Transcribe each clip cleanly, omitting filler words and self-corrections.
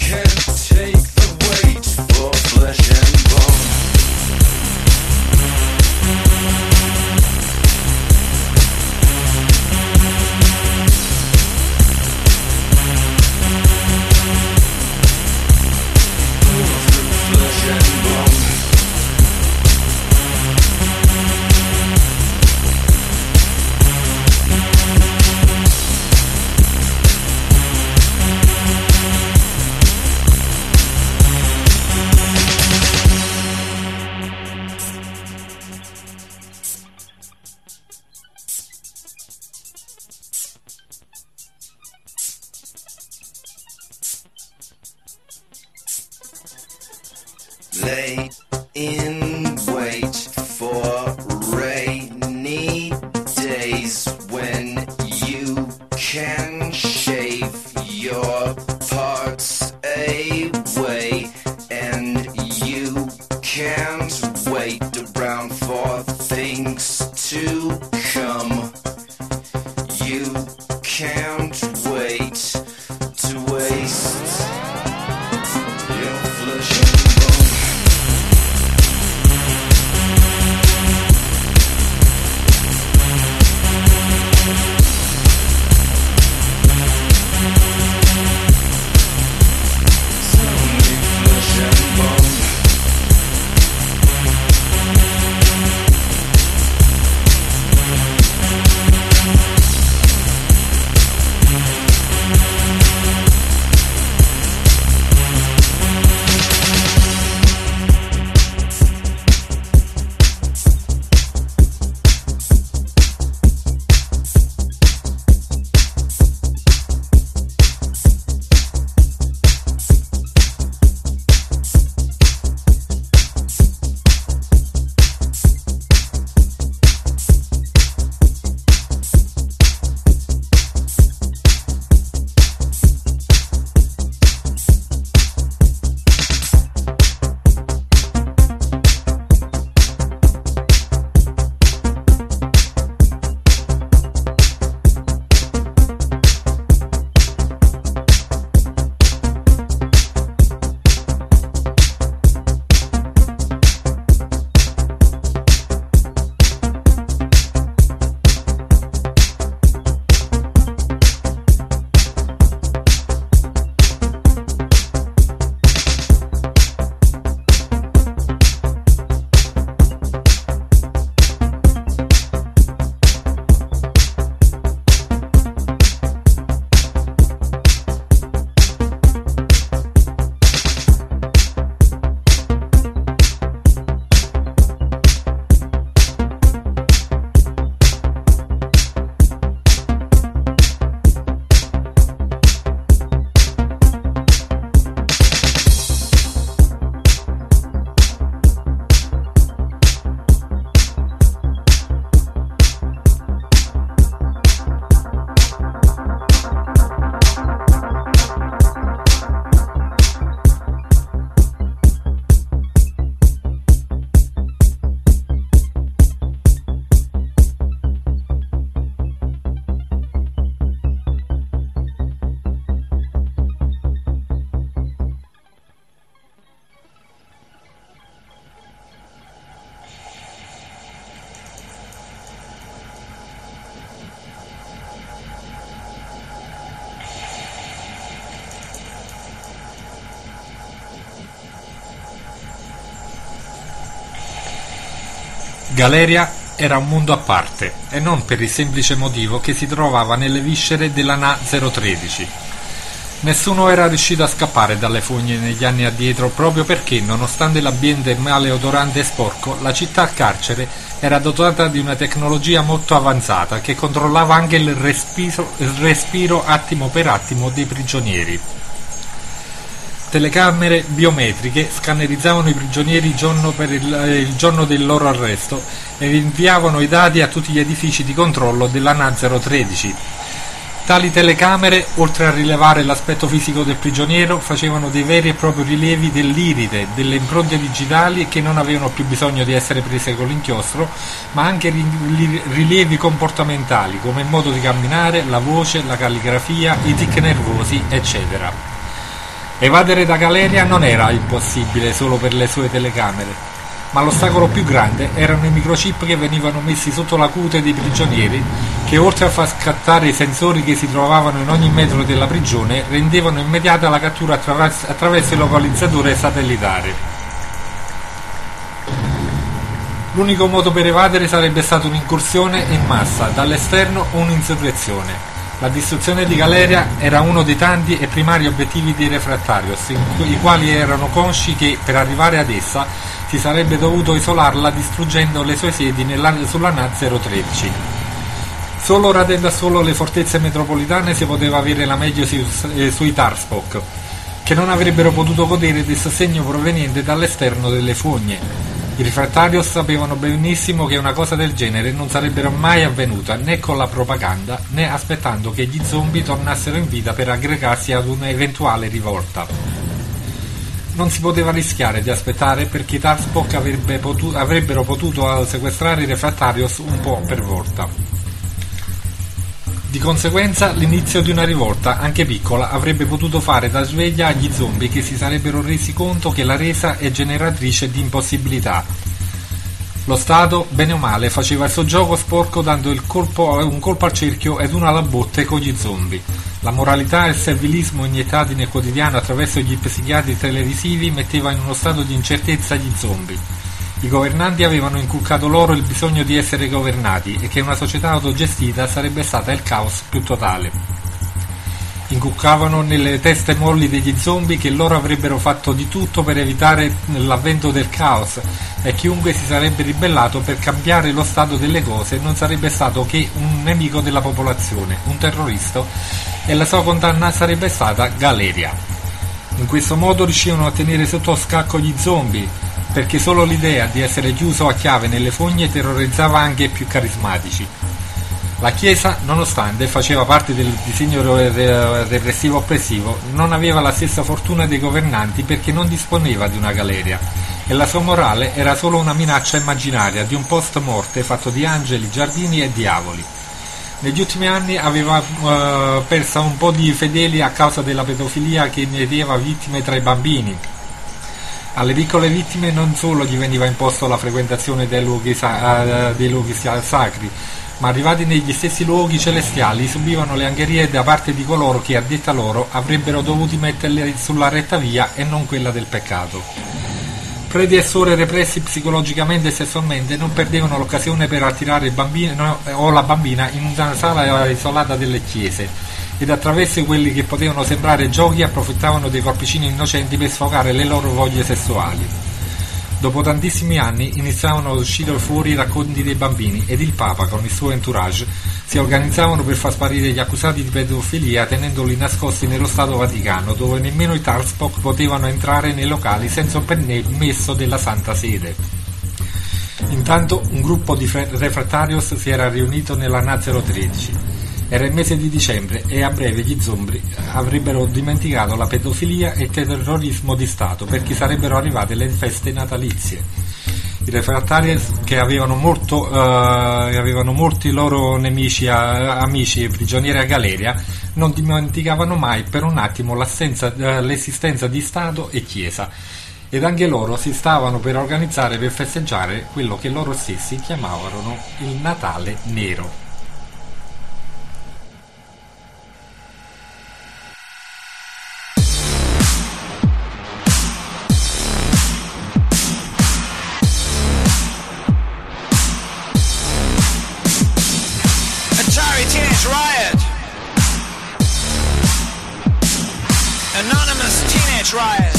Lay in wait for rainy days when you can shave your parts away and you can't wait around for things to come. You can't wait to waste your flesh and bone. Galeria era un mondo a parte, e non per il semplice motivo che si trovava nelle viscere della Na 013. Nessuno era riuscito a scappare dalle fogne negli anni addietro proprio perché, nonostante l'ambiente maleodorante e sporco, la città carcere era dotata di una tecnologia molto avanzata che controllava anche il respiro attimo per attimo dei prigionieri. Telecamere biometriche scannerizzavano i prigionieri il giorno del loro arresto e inviavano i dati a tutti gli edifici di controllo della Na 013. Tali telecamere, oltre a rilevare l'aspetto fisico del prigioniero, facevano dei veri e propri rilievi dell'iride, delle impronte digitali che non avevano più bisogno di essere prese con l'inchiostro, ma anche rilievi comportamentali come il modo di camminare, la voce, la calligrafia, i tic nervosi, eccetera. Evadere da Galeria non era impossibile solo per le sue telecamere, ma l'ostacolo più grande erano i microchip che venivano messi sotto la cute dei prigionieri, che oltre a far scattare i sensori che si trovavano in ogni metro della prigione, rendevano immediata la cattura attraverso il localizzatore satellitare. L'unico modo per evadere sarebbe stata un'incursione in massa, dall'esterno o un'insurrezione. La distruzione di Galeria era uno dei tanti e primari obiettivi dei Refractarios, i quali erano consci che per arrivare ad essa si sarebbe dovuto isolarla distruggendo le sue sedi sulla NA013. Solo radendo a solo le fortezze metropolitane si poteva avere la meglio sui Tarspok, che non avrebbero potuto godere del sostegno proveniente dall'esterno delle fogne. I Refractarios sapevano benissimo che una cosa del genere non sarebbe mai avvenuta né con la propaganda né aspettando che gli zombie tornassero in vita per aggregarsi ad un'eventuale rivolta. Non si poteva rischiare di aspettare perché i Tarspok avrebbero potuto sequestrare i Refractarios un po' per volta. Di conseguenza l'inizio di una rivolta, anche piccola, avrebbe potuto fare da sveglia agli zombie che si sarebbero resi conto che la resa è generatrice di impossibilità. Lo Stato, bene o male, faceva il suo gioco sporco dando un colpo al cerchio ed una alla botte con gli zombie. La moralità e il servilismo iniettati nel quotidiano attraverso gli psichiatri televisivi metteva in uno stato di incertezza gli zombie. I governanti avevano inculcato loro il bisogno di essere governati e che una società autogestita sarebbe stata il caos più totale. Inculcavano nelle teste molli degli zombie che loro avrebbero fatto di tutto per evitare l'avvento del caos e chiunque si sarebbe ribellato per cambiare lo stato delle cose non sarebbe stato che un nemico della popolazione, un terrorista, e la sua condanna sarebbe stata Galeria. In questo modo riuscivano a tenere sotto scacco gli zombie, perché solo l'idea di essere chiuso a chiave nelle fogne terrorizzava anche i più carismatici. La Chiesa, nonostante faceva parte del disegno repressivo oppressivo, non aveva la stessa fortuna dei governanti perché non disponeva di una Galeria e la sua morale era solo una minaccia immaginaria di un post-morte fatto di angeli, giardini e diavoli. Negli ultimi anni aveva persa un po' di fedeli a causa della pedofilia che ne aveva vittime tra i bambini. Alle piccole vittime non solo gli veniva imposto la frequentazione dei luoghi sacri, ma arrivati negli stessi luoghi celestiali subivano le angherie da parte di coloro che, a detta loro, avrebbero dovuto metterli sulla retta via e non quella del peccato. Preti e suore repressi psicologicamente e sessualmente non perdevano l'occasione per attirare il bambino o la bambina in una sala isolata delle chiese, ed attraverso quelli che potevano sembrare giochi approfittavano dei corpicini innocenti per sfogare le loro voglie sessuali. Dopo tantissimi anni iniziavano ad uscire fuori i racconti dei bambini ed il Papa con il suo entourage si organizzavano per far sparire gli accusati di pedofilia tenendoli nascosti nello Stato Vaticano, dove nemmeno i Tarspok potevano entrare nei locali senza un permesso della Santa Sede. Intanto un gruppo di Refractarios si era riunito nella NA013. Era il mese di dicembre e a breve gli zombie avrebbero dimenticato la pedofilia e il terrorismo di Stato perché sarebbero arrivate le feste natalizie. I Refractari, che avevano molti loro nemici, amici e prigionieri a Galeria, non dimenticavano mai per un attimo l'esistenza di Stato e Chiesa, ed anche loro si stavano per organizzare per festeggiare quello che loro stessi chiamavano il Natale Nero. Riot. Anonymous teenage riot.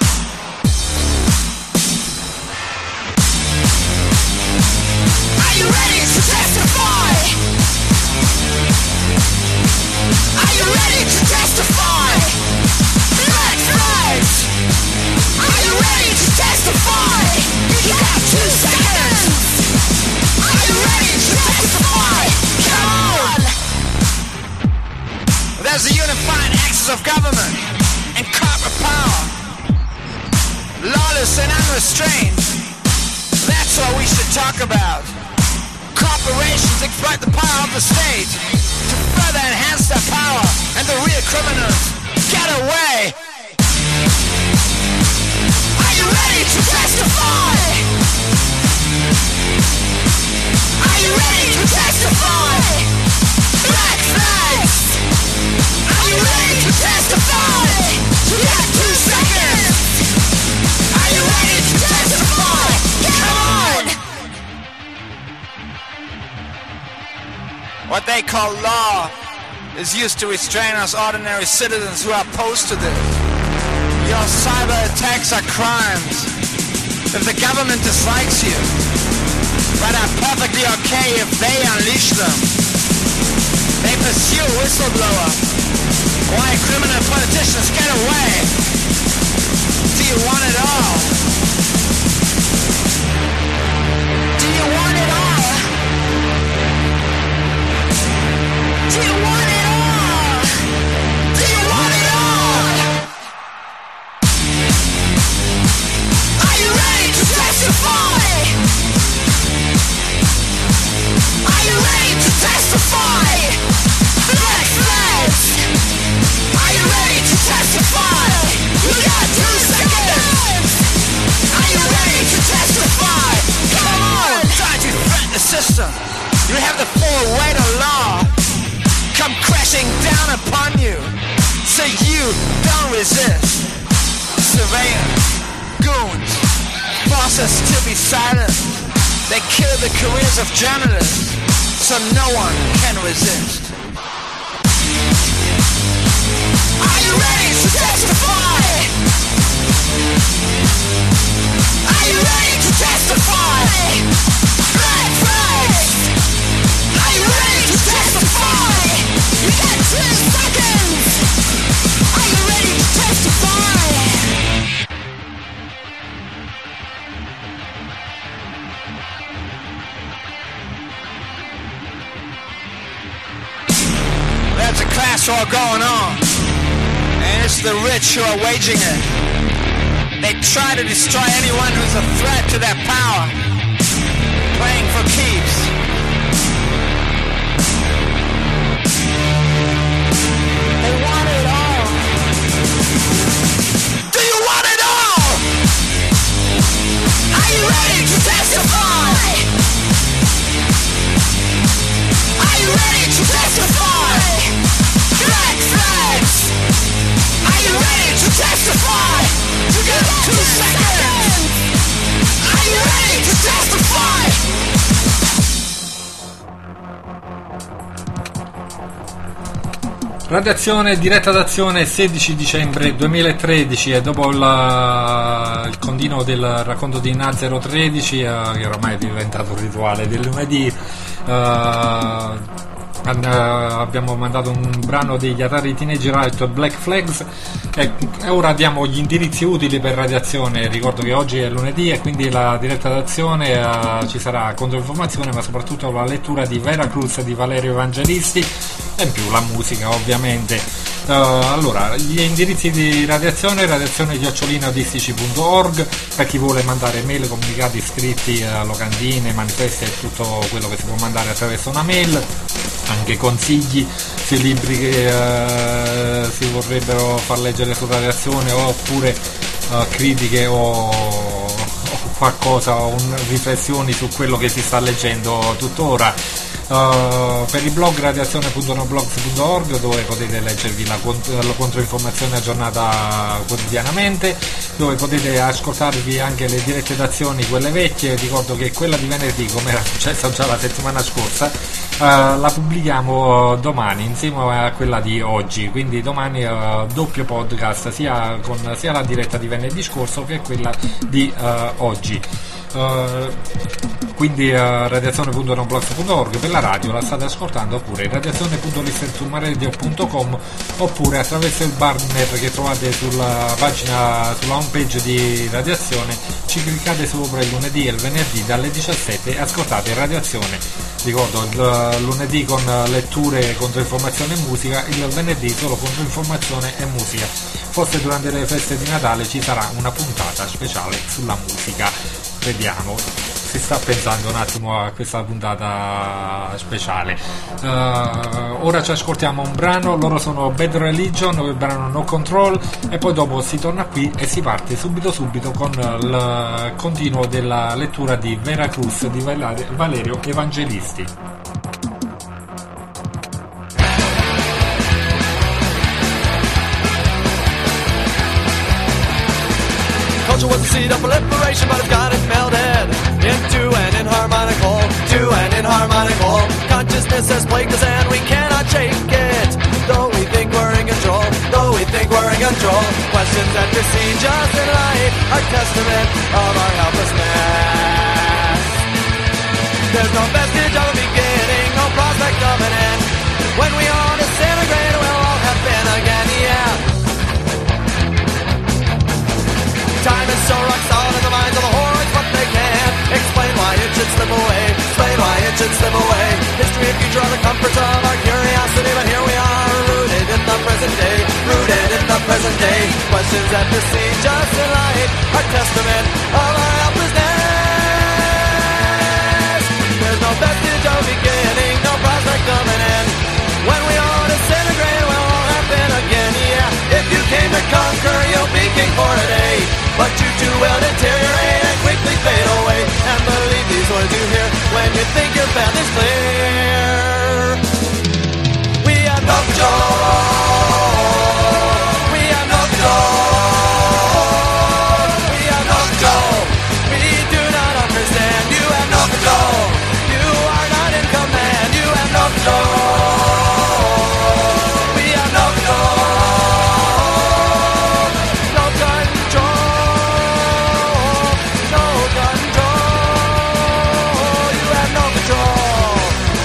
Are you ready to testify? Are you ready to testify? Black flags. Are you ready to testify? You have 2 seconds. Are you ready to testify? Come on. There's a unifying axis of government and corporate power, lawless and unrestrained. That's what we should talk about. Corporations exploit the power of the state to further enhance their power, and the real criminals get away. What they call law is used to restrain us ordinary citizens who are opposed to this. Your cyber attacks are crimes. If the government dislikes you, but are perfectly okay if they unleash them. They pursue a whistleblower. Why criminal politicians get away? Do you want it all? Do you want it all? Do you want it all? Do you want it all? Are you ready to testify? Are you ready to testify? Black flags! Are you ready to testify? You got 2 seconds! Are you ready to testify? Come on! Don't you threaten the system! You have the full weight of law come crashing down upon you, so you don't resist. Surveillance, goons, force us to be silent. They kill the careers of journalists, so no one can resist. Are you ready to testify? Are you ready to testify? Black flags! Are you ready to testify? You got 2 seconds! Are you ready to testify? There's a class war going on, and it's the rich who are waging it. They try to destroy anyone who's a threat to their power, playing for keeps. They want it all. Do you want it all? Are you ready to testify? Are you ready to testify? Black flags! Are you ready to testify? You got 2 seconds! Are you ready to testify? Radiazione diretta d'azione 16 dicembre 2013 e dopo il continuo del racconto di Na 013 che ormai è diventato un rituale del lunedì, abbiamo mandato un brano degli Atari Teenage Riot, Black Flags, e ora diamo gli indirizzi utili per Radiazione. Ricordo che oggi è lunedì e quindi la diretta d'azione ci sarà controinformazione, ma soprattutto la lettura di Vera Cruz di Valerio Evangelisti e in più la musica ovviamente. Allora, gli indirizzi di Radiazione: radiazione@audistici.org per chi vuole mandare mail, comunicati scritti, locandine, manifesti e tutto quello che si può mandare attraverso una mail, anche consigli sui libri che si vorrebbero far leggere su Radiazione, oppure critiche o qualcosa, o riflessioni su quello che si sta leggendo tuttora. Per il blog radiazione.noblogs.org, dove potete leggervi la controinformazione aggiornata quotidianamente, dove potete ascoltarvi anche le dirette d'azioni, quelle vecchie. Ricordo che quella di venerdì, come era successo già la settimana scorsa, la pubblichiamo domani insieme a quella di oggi, quindi domani doppio podcast, sia la diretta di venerdì scorso che quella di oggi. Quindi radiazione.noblogs.org per la radio, la state ascoltando, oppure radiazione.listensummaradio.com, oppure attraverso il banner che trovate sulla pagina, sulla home page di Radiazione. Ci cliccate sopra il lunedì e il venerdì dalle 17 e ascoltate Radiazione. Ricordo, il lunedì con letture, controinformazione e musica, il venerdì solo controinformazione e musica. Forse durante le feste di Natale ci sarà una puntata speciale sulla musica. Vediamo, si sta pensando un attimo a questa puntata speciale. Ora ci ascoltiamo un brano, loro sono Bad Religion, il brano No Control, e poi dopo si torna qui e si parte subito con il continuo della lettura di Vera Cruz di Valerio Evangelisti. Culture was the seed of proliferation, but it's got it melted into an inharmonical, to an inharmonical. Consciousness has plagued us and we cannot shake it. Though we think we're in control, though we think we're in control. Questions that besiege us in life are testament of our helplessness. There's no vestige of a beginning, no prospect of an end. When we all disintegrate, we'll all happen again, yeah. Time is so rock solid in the minds of the hordes, but they can't explain why it should slip away. Explain why it should slip away. History and future are the comforts of our curiosity, but here we are, rooted in the present day. Rooted in the present day. Questions that besiege us in life are testament of our helplessness. There's no vestige of beginning, no prospect of an end. When we all disintegrate, we'll all happen again, yeah. If you came to conquer, you'll be king for a day. But you too will deteriorate and quickly fade away. And believe these words you hear when you think your path is clear. We have no control. We have no control. We have no control. We do not understand. You have no control. You are not in command. You have no control. We have no control. No control. No control. You have no control.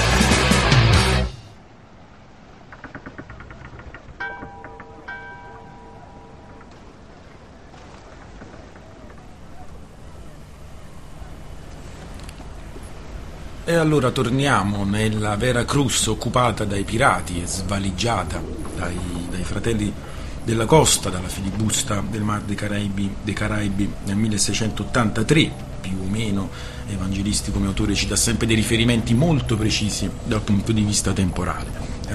E allora torniamo nella Veracruz occupata dai pirati e svaligiata dai fratelli della costa, dalla filibusta del Mar dei Caraibi nel 1683, più o meno. Evangelisti come autore ci dà sempre dei riferimenti molto precisi dal punto di vista temporale.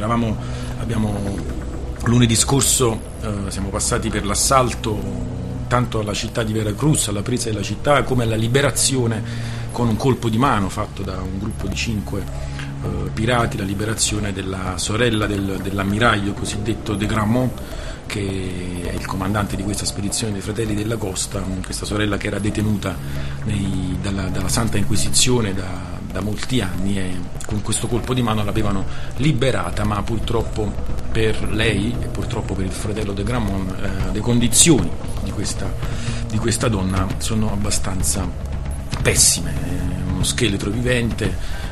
Lunedì scorso siamo passati per l'assalto tanto alla città di Veracruz, alla presa della città, come alla liberazione con un colpo di mano fatto da un gruppo di 5 pirati, la liberazione della sorella dell'ammiraglio cosiddetto de Gramont, che è il comandante di questa spedizione dei Fratelli della Costa, questa sorella che era detenuta dalla Santa Inquisizione da molti anni, e con questo colpo di mano l'avevano liberata, ma purtroppo per lei e purtroppo per il fratello de Gramont le condizioni di questa donna sono abbastanza pessime. È uno scheletro vivente,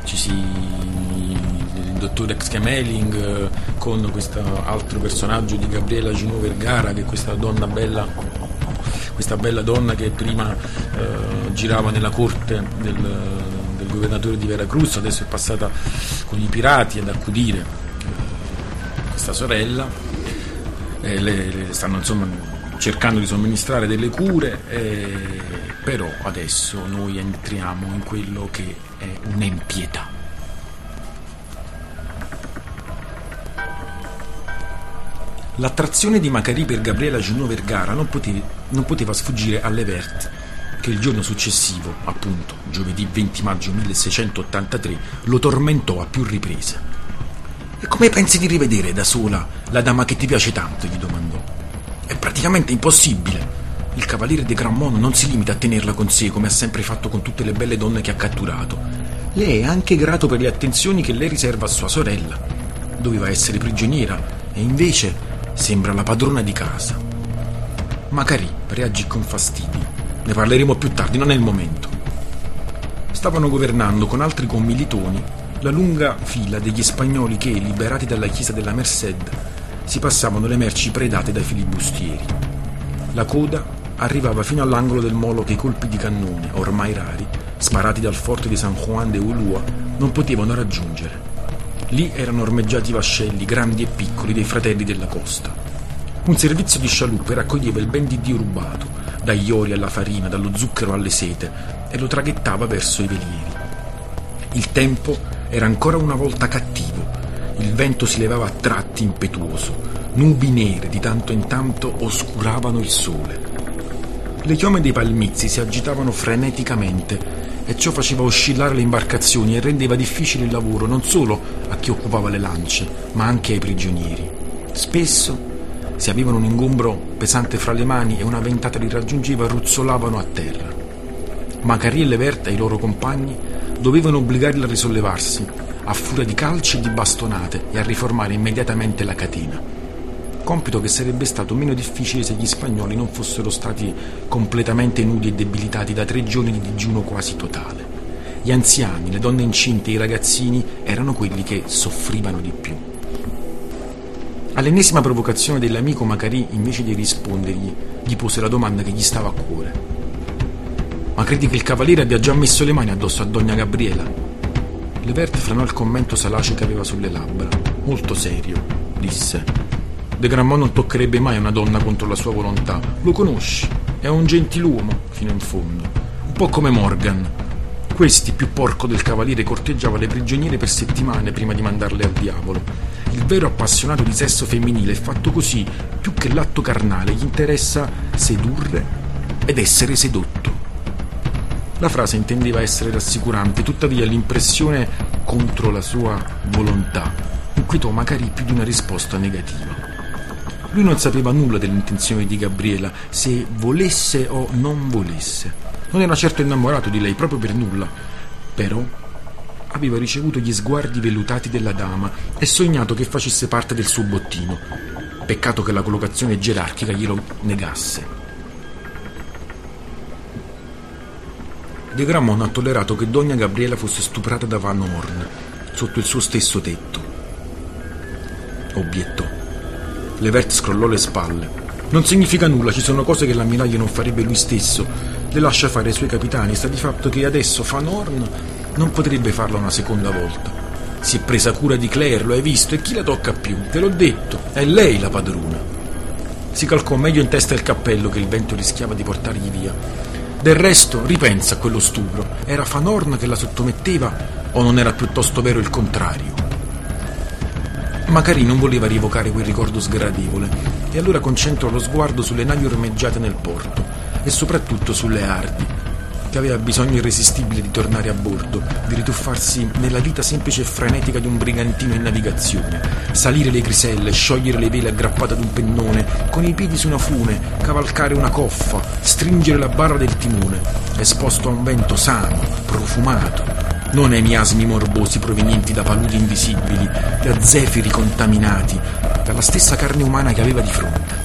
il dottor Exkemeling con questo altro personaggio di Gabriela Junot Vergara, che è questa bella donna che prima girava nella corte del governatore di Veracruz, adesso è passata con i pirati ad accudire questa sorella. Le stanno insomma cercando di somministrare delle cure, però adesso noi entriamo in quello che è un'empietà. L'attrazione di Macari per Gabriela Junot Vergara non poteva sfuggire alle Vert, che il giorno successivo, appunto giovedì 20 maggio 1683, lo tormentò a più riprese. «E come pensi di rivedere da sola la dama che ti piace tanto?» gli domandò. «È praticamente impossibile. Il cavaliere de Gramont non si limita a tenerla con sé come ha sempre fatto con tutte le belle donne che ha catturato. Lei è anche grato per le attenzioni che lei riserva a sua sorella. Doveva essere prigioniera e invece sembra la padrona di casa». Macari reagì con fastidio. «Ne parleremo più tardi, non è il momento». Stavano governando con altri commilitoni la lunga fila degli spagnoli che, liberati dalla chiesa della Merced, si passavano le merci predate dai filibustieri. La coda arrivava fino all'angolo del molo che i colpi di cannone, ormai rari, sparati dal forte di San Juan de Ulúa, non potevano raggiungere. Lì erano ormeggiati i vascelli, grandi e piccoli, dei Fratelli della Costa. Un servizio di scialuppe raccoglieva il ben di Dio rubato, dagli ori alla farina, dallo zucchero alle sete, e lo traghettava verso i velieri. Il tempo era ancora una volta cattivo. Il vento si levava a tratti impetuoso. Nubi nere di tanto in tanto oscuravano il sole. Le chiome dei palmizi si agitavano freneticamente e ciò faceva oscillare le imbarcazioni e rendeva difficile il lavoro non solo a chi occupava le lance, ma anche ai prigionieri. Spesso, se avevano un ingombro pesante fra le mani e una ventata li raggiungeva, ruzzolavano a terra. Macari e Levert e i loro compagni dovevano obbligarli a risollevarsi, a furia di calci e di bastonate, e a riformare immediatamente la catena. Compito che sarebbe stato meno difficile se gli spagnoli non fossero stati completamente nudi e debilitati da 3 giorni di digiuno quasi totale. Gli anziani, le donne incinte e i ragazzini erano quelli che soffrivano di più. All'ennesima provocazione dell'amico, Macari, invece di rispondergli, gli pose la domanda che gli stava a cuore. «Ma credi che il cavaliere abbia già messo le mani addosso a Donna Gabriela?» Levert frenò il commento salace che aveva sulle labbra. «Molto serio», disse. «De Gramont non toccherebbe mai una donna contro la sua volontà. Lo conosci, è un gentiluomo fino in fondo, un po' come Morgan. Questi, più porco del cavaliere, corteggiava le prigioniere per settimane prima di mandarle al diavolo. Il vero appassionato di sesso femminile è fatto così, più che l'atto carnale, gli interessa sedurre ed essere sedotto». La frase intendeva essere rassicurante, tuttavia l'impressione «contro la sua volontà» inquietò Macari più di una risposta negativa. Lui non sapeva nulla delle intenzioni di Gabriela, se volesse o non volesse. Non era certo innamorato di lei, proprio per nulla. Però aveva ricevuto gli sguardi vellutati della dama e sognato che facesse parte del suo bottino. Peccato che la collocazione gerarchica glielo negasse. De Gramont ha tollerato che Donna Gabriela fosse stuprata da Van Horn sotto il suo stesso tetto, obiettò. Levert scrollò le spalle. Non significa nulla, ci sono cose che l'ammiraglio non farebbe lui stesso. Le lascia fare ai suoi capitani. Sta di fatto che adesso Van Horn non potrebbe farla una seconda volta. Si è presa cura di Claire, lo hai visto, e chi la tocca più? Te l'ho detto, è lei la padrona. Si calcò meglio in testa il cappello che il vento rischiava di portargli via. Del resto, ripensa a quello stupro. Era Van Horn che la sottometteva o non era piuttosto vero il contrario? Macari non voleva rievocare quel ricordo sgradevole e allora concentrò lo sguardo sulle navi ormeggiate nel porto e soprattutto sulle Hardy, che aveva bisogno irresistibile di tornare a bordo, di rituffarsi nella vita semplice e frenetica di un brigantino in navigazione, salire le griselle, sciogliere le vele aggrappate ad un pennone, con i piedi su una fune, cavalcare una coffa, stringere la barra del timone, esposto a un vento sano, profumato, non ai miasmi morbosi provenienti da paludi invisibili, da zefiri contaminati, dalla stessa carne umana che aveva di fronte.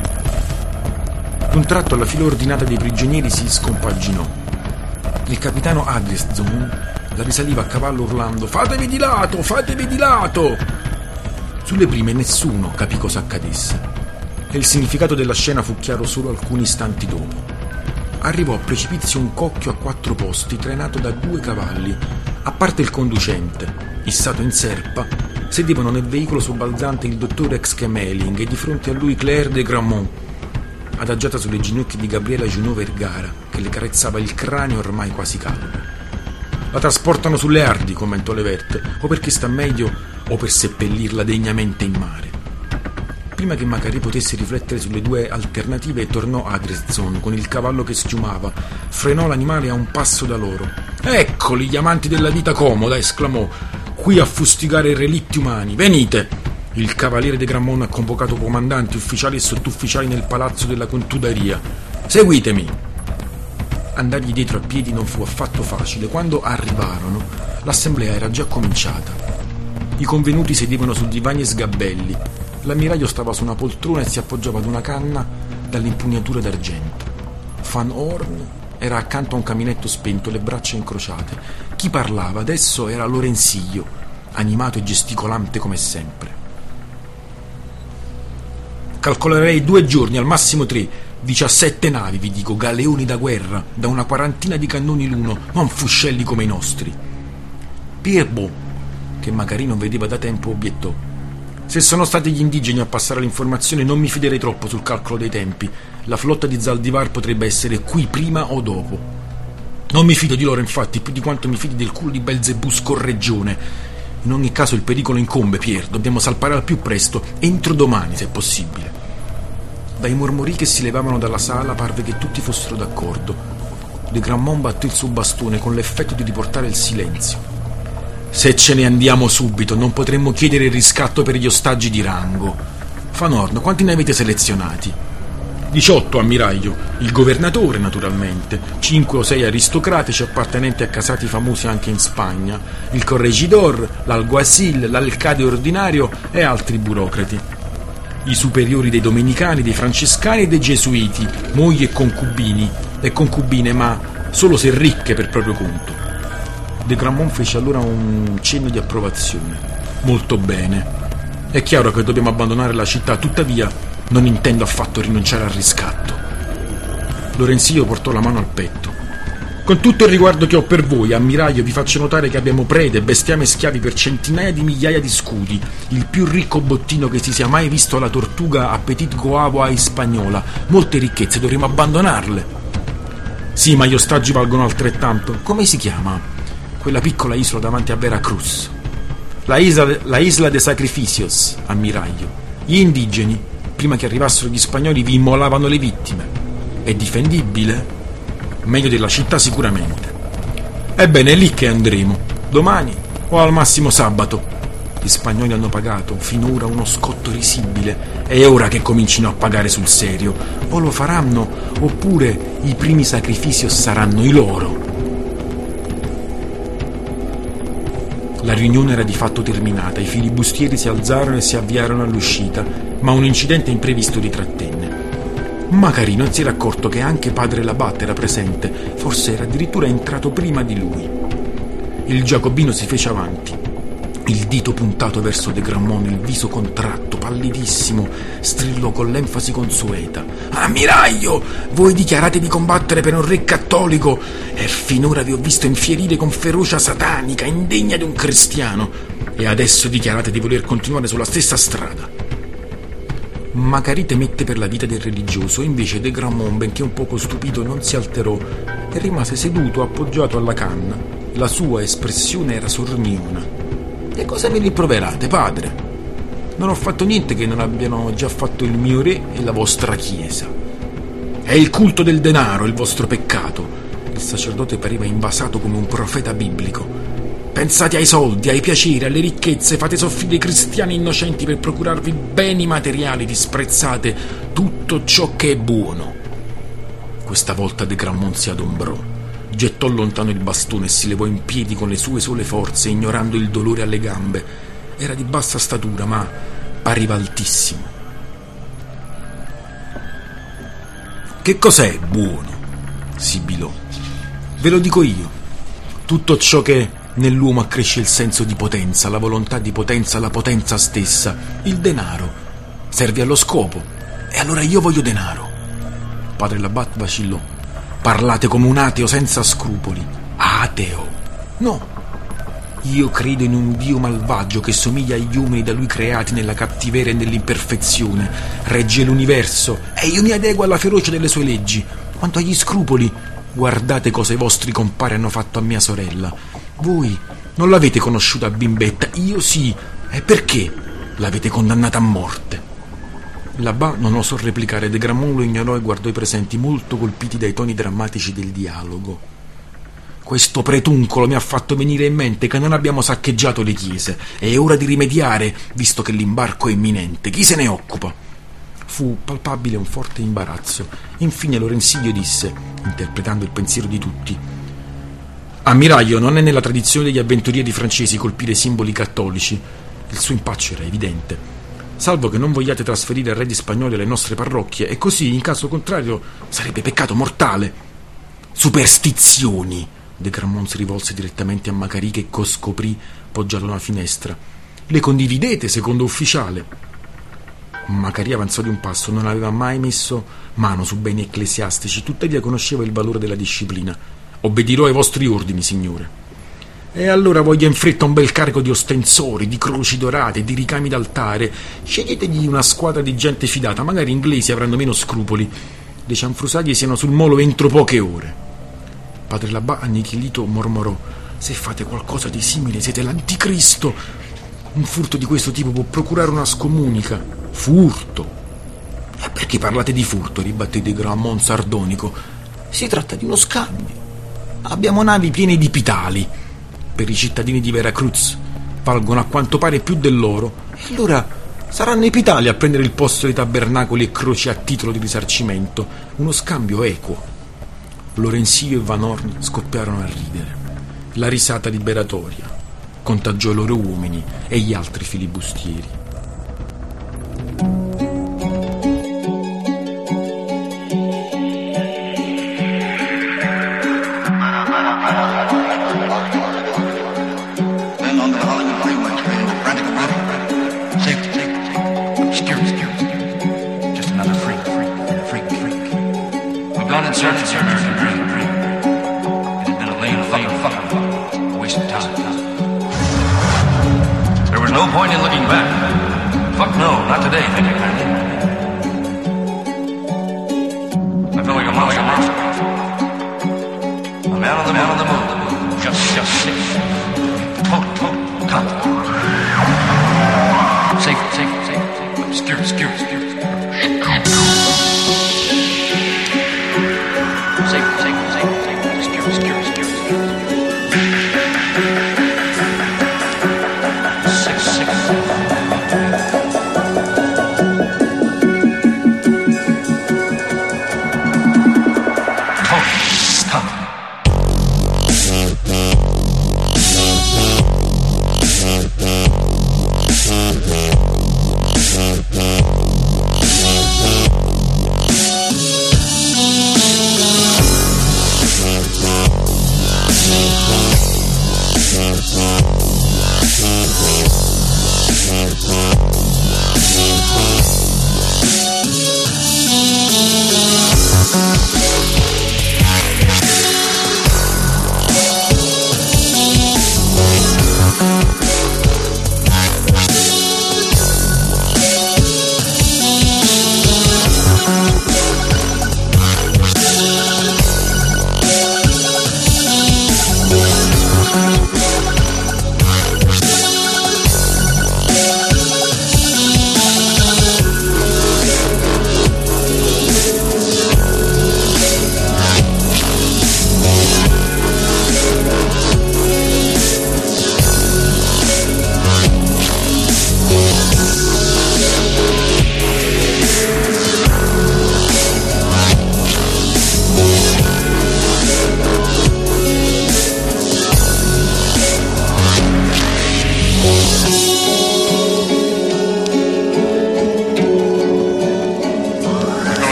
D'un tratto la fila ordinata dei prigionieri si scompaginò. Il capitano Agrestson la risaliva a cavallo urlando «Fatevi di lato! Fatevi di lato!». Sulle prime nessuno capì cosa accadesse e il significato della scena fu chiaro solo alcuni istanti dopo. Arrivò a precipizio un cocchio a 4 posti trainato da 2 cavalli. A parte il conducente, issato in serpa, sedevano nel veicolo sobbalzante il dottor Exkemeling e di fronte a lui Claire de Gramont, adagiata sulle ginocchia di Gabriela Junot Vergara, che le carezzava il cranio ormai quasi calmo. «La trasportano sulle Hardy», commentò Levert, «o perché sta meglio o per seppellirla degnamente in mare». Prima che Macari potesse riflettere sulle 2 alternative, tornò Agrestson con il cavallo che schiumava, frenò l'animale a un passo da loro. «Eccoli, gli amanti della vita comoda», esclamò, «qui a fustigare i relitti umani, venite!» Il cavaliere de Gramont ha convocato comandanti, ufficiali e sottufficiali nel palazzo della contudaria. Seguitemi! Andargli dietro a piedi non fu affatto facile. Quando arrivarono, l'assemblea era già cominciata. I convenuti sedevano su divani e sgabelli. L'ammiraglio stava su una poltrona e si appoggiava ad una canna dall'impugnatura d'argento. Van Horn era accanto a un caminetto spento, le braccia incrociate. Chi parlava adesso era Lorenziglio, animato e gesticolante come sempre. Calcolerei 2 giorni, al massimo 3, 17 navi, vi dico, galeoni da guerra, da una 40 di cannoni l'uno, non fuscelli come i nostri. Pierbo, che Macari non vedeva da tempo, obiettò. Se sono stati gli indigeni a passare l'informazione non mi fiderei troppo sul calcolo dei tempi. La flotta di Zaldivar potrebbe essere qui prima o dopo. Non mi fido di loro, infatti, più di quanto mi fidi del culo di Belzebù scorreggione. In ogni caso il pericolo incombe, Pierre. Dobbiamo salpare al più presto, entro domani, se è possibile. Dai mormori che si levavano dalla sala parve che tutti fossero d'accordo. De Gramont batté il suo bastone con l'effetto di riportare il silenzio. Se ce ne andiamo subito non potremmo chiedere il riscatto per gli ostaggi di rango. Van Horn, quanti ne avete selezionati? 18 ammiraglio, il governatore naturalmente, 5 o 6 aristocratici appartenenti a casati famosi anche in Spagna, il corregidor, l'alguacil, l'alcade ordinario e altri burocrati. I superiori dei domenicani, dei francescani e dei gesuiti, mogli e concubine, ma solo se ricche per proprio conto. De Gramont fece allora un cenno di approvazione. Molto bene. È chiaro che dobbiamo abbandonare la città, tuttavia non intendo affatto rinunciare al riscatto. Lorenzio portò la mano al petto. Con tutto il riguardo che ho per voi, ammiraglio, vi faccio notare che abbiamo prede, bestiame e schiavi per centinaia di migliaia di scudi, il più ricco bottino che si sia mai visto alla Tortuga a Petit Goavo a Hispagnola. Molte ricchezze, dovremo abbandonarle. Sì, ma gli ostaggi valgono altrettanto. Come si chiama quella piccola isola davanti a Veracruz? La isla de Sacrificios, ammiraglio. Gli indigeni, prima che arrivassero gli spagnoli, vi immolavano le vittime. È difendibile? Meglio della città sicuramente. Ebbene, è lì che andremo, domani o al massimo sabato. Gli spagnoli hanno pagato finora uno scotto risibile, è ora che comincino a pagare sul serio. O lo faranno, oppure i primi sacrifici saranno i loro. La riunione era di fatto terminata, i filibustieri si alzarono e si avviarono all'uscita, ma un incidente imprevisto li trattenne. Macari non si era accorto che anche padre Labat era presente, forse era addirittura entrato prima di lui. Il giacobino si fece avanti, il dito puntato verso De Gramont, il viso contratto, pallidissimo, strillò con l'enfasi consueta: ammiraglio, voi dichiarate di combattere per un re cattolico e finora vi ho visto infierire con ferocia satanica indegna di un cristiano, e adesso dichiarate di voler continuare sulla stessa strada. Macari temette per la vita del religioso, invece De Gramont, benché un poco stupito, non si alterò e rimase seduto appoggiato alla canna. La sua espressione era sorniona. E cosa mi rimproverate, padre? Non ho fatto niente che non abbiano già fatto il mio re e la vostra chiesa. È il culto del denaro il vostro peccato. Il sacerdote pareva invasato come un profeta biblico. Pensate ai soldi, ai piaceri, alle ricchezze, fate soffrire i cristiani innocenti per procurarvi beni materiali, disprezzate tutto ciò che è buono. Questa volta De Gramont si adombrò, gettò lontano il bastone e si levò in piedi con le sue sole forze, ignorando il dolore alle gambe. Era di bassa statura, ma pariva altissimo. Che cos'è buono? Sibilò. Ve lo dico io. Tutto ciò che nell'uomo accresce il senso di potenza, la volontà di potenza, la potenza stessa. Il denaro serve allo scopo, e allora io voglio denaro. Padre Labat vacillò. Parlate come un ateo senza scrupoli. Ateo? No. Io credo in un Dio malvagio che somiglia agli uomini da lui creati nella cattiveria e nell'imperfezione. Regge l'universo e io mi adeguo alla ferocia delle sue leggi. Quanto agli scrupoli, guardate cosa i vostri compari hanno fatto a mia sorella. Voi non l'avete conosciuta bimbetta, io sì. E perché l'avete condannata a morte? Là-bas non osò replicare. De Gramont lo ignorò e guardò i presenti, molto colpiti dai toni drammatici del dialogo. Questo pretuncolo mi ha fatto venire in mente che non abbiamo saccheggiato le chiese. È ora di rimediare, visto che l'imbarco è imminente. Chi se ne occupa? Fu palpabile un forte imbarazzo. Infine Lorenzio disse, interpretando il pensiero di tutti: ammiraglio, non è nella tradizione degli avventurieri francesi colpire simboli cattolici. Il suo impaccio era evidente. Salvo che non vogliate trasferire arredi spagnoli alle nostre parrocchie, e così, in caso contrario, sarebbe peccato mortale. Superstizioni! De Gramont si rivolse direttamente a Macari, che scoprì poggiato alla finestra. Le condividete, secondo ufficiale? Macari avanzò di un passo, non aveva mai messo mano su beni ecclesiastici, tuttavia conosceva il valore della disciplina. Obbedirò ai vostri ordini, signore. E allora voglio in fretta un bel carico di ostensori, di croci dorate, di ricami d'altare. Sceglietegli una squadra di gente fidata, magari inglesi, avranno meno scrupoli. Le cianfrusaglie siano sul molo entro poche ore. Padre Labat, annichilito, mormorò: se fate qualcosa di simile siete l'anticristo. Un furto di questo tipo può procurare una scomunica. Furto? E perché parlate di furto? Ribatté De Gramont sardonico. Si tratta di uno scambio. Abbiamo navi piene di pitali. Per i cittadini di Veracruz valgono a quanto pare più dell'oro. E allora Saranno i pitali a prendere il posto dei tabernacoli e croci a titolo di risarcimento, uno scambio equo. Lorenzio e Van Horn scoppiarono a ridere. La risata liberatoria contagiò i loro uomini e gli altri filibustieri. No point in looking back. Fuck no, not today, thank you kindly. I feel like a monster. A man on the moon. Just sick. Total comfort. Safe. Obscure. Safe. Obscure.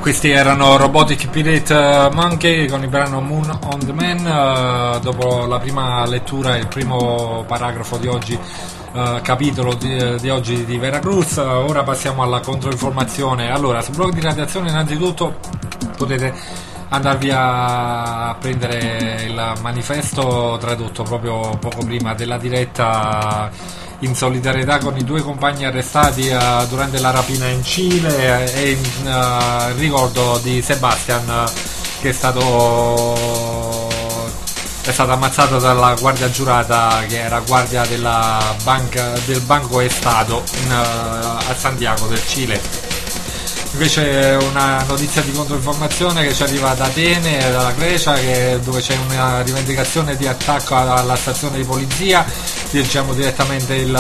Questi erano Robotic Pirate Monkey con il brano Moon on the Man. Dopo la prima lettura, il primo paragrafo di oggi, capitolo di oggi di Veracruz, ora passiamo alla controinformazione. Allora, sul blog di Radiazione innanzitutto potete andarvi a prendere il manifesto tradotto proprio poco prima della diretta, in solidarietà con i 2 compagni arrestati durante la rapina in Cile e in ricordo di Sebastian, che è stato ammazzato dalla guardia giurata, che era guardia del Banco Estado a Santiago del Cile. Invece una notizia di controinformazione che ci arriva da Atene, dalla Grecia, dove c'è una rivendicazione di attacco alla stazione di polizia. Leggiamo direttamente il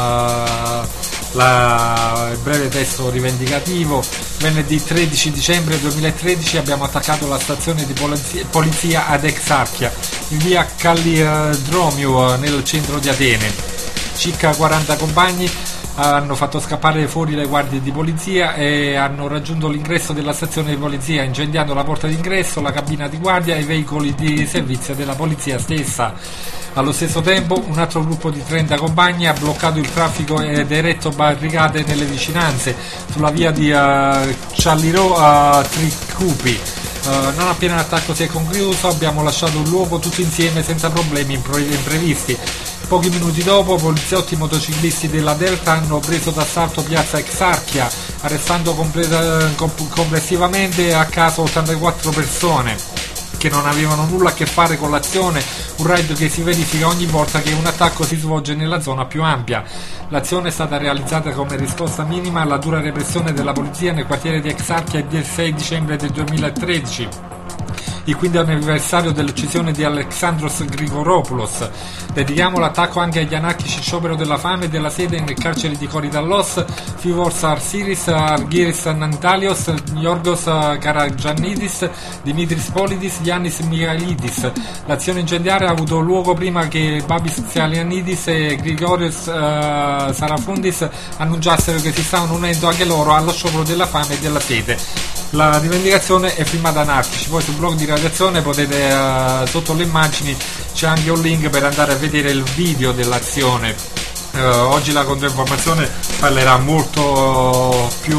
breve testo rivendicativo. Venerdì 13 dicembre 2013 abbiamo attaccato la stazione di polizia ad Exarchia, in via Kallidromiu, nel centro di Atene. Circa 40 compagni hanno fatto scappare fuori le guardie di polizia e hanno raggiunto l'ingresso della stazione di polizia, incendiando la porta d'ingresso, la cabina di guardia e i veicoli di servizio della polizia stessa. Allo stesso tempo un altro gruppo di 30 compagni ha bloccato il traffico ed eretto barricate nelle vicinanze sulla via di Cialliro a Tricupi. Non appena l'attacco si è concluso abbiamo lasciato il luogo tutti insieme senza problemi imprevisti. Pochi minuti dopo, poliziotti motociclisti della Delta hanno preso d'assalto piazza Exarchia, arrestando complessivamente a caso 84 persone che non avevano nulla a che fare con l'azione, un raid che si verifica ogni volta che un attacco si svolge nella zona più ampia. L'azione è stata realizzata come risposta minima alla dura repressione della polizia nel quartiere di Exarchia il 6 dicembre del 2013. Il quinto anniversario dell'uccisione di Alexandros Grigoropoulos. Dedichiamo l'attacco anche agli anarchici sciopero della fame della sede nel carcere di Korydallos, Fivors Arsiris, Argyris Nantalios, Yorgos Karagiannidis, Dimitris Polidis, Yannis Michailidis. L'azione incendiaria ha avuto luogo prima che Babis Xialianidis e Grigorios Sarafundis annunciassero che si stavano unendo anche loro allo sciopero della fame e della sete. La rivendicazione è firmata anarchici. Poi sul blog di Radiazione potete, sotto le immagini c'è anche un link per andare a vedere il video dell'azione. Oggi la controinformazione parlerà molto più,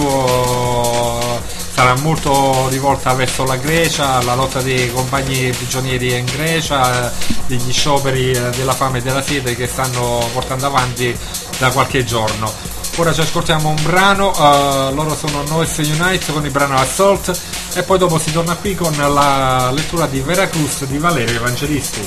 sarà molto rivolta verso la Grecia, la lotta dei compagni prigionieri in Grecia, degli scioperi della fame e della sete che stanno portando avanti da qualche giorno. Ora ci ascoltiamo un brano, loro sono Noise Unite con il brano Assault e poi dopo si torna qui con la lettura di Veracruz di Valerio Evangelisti.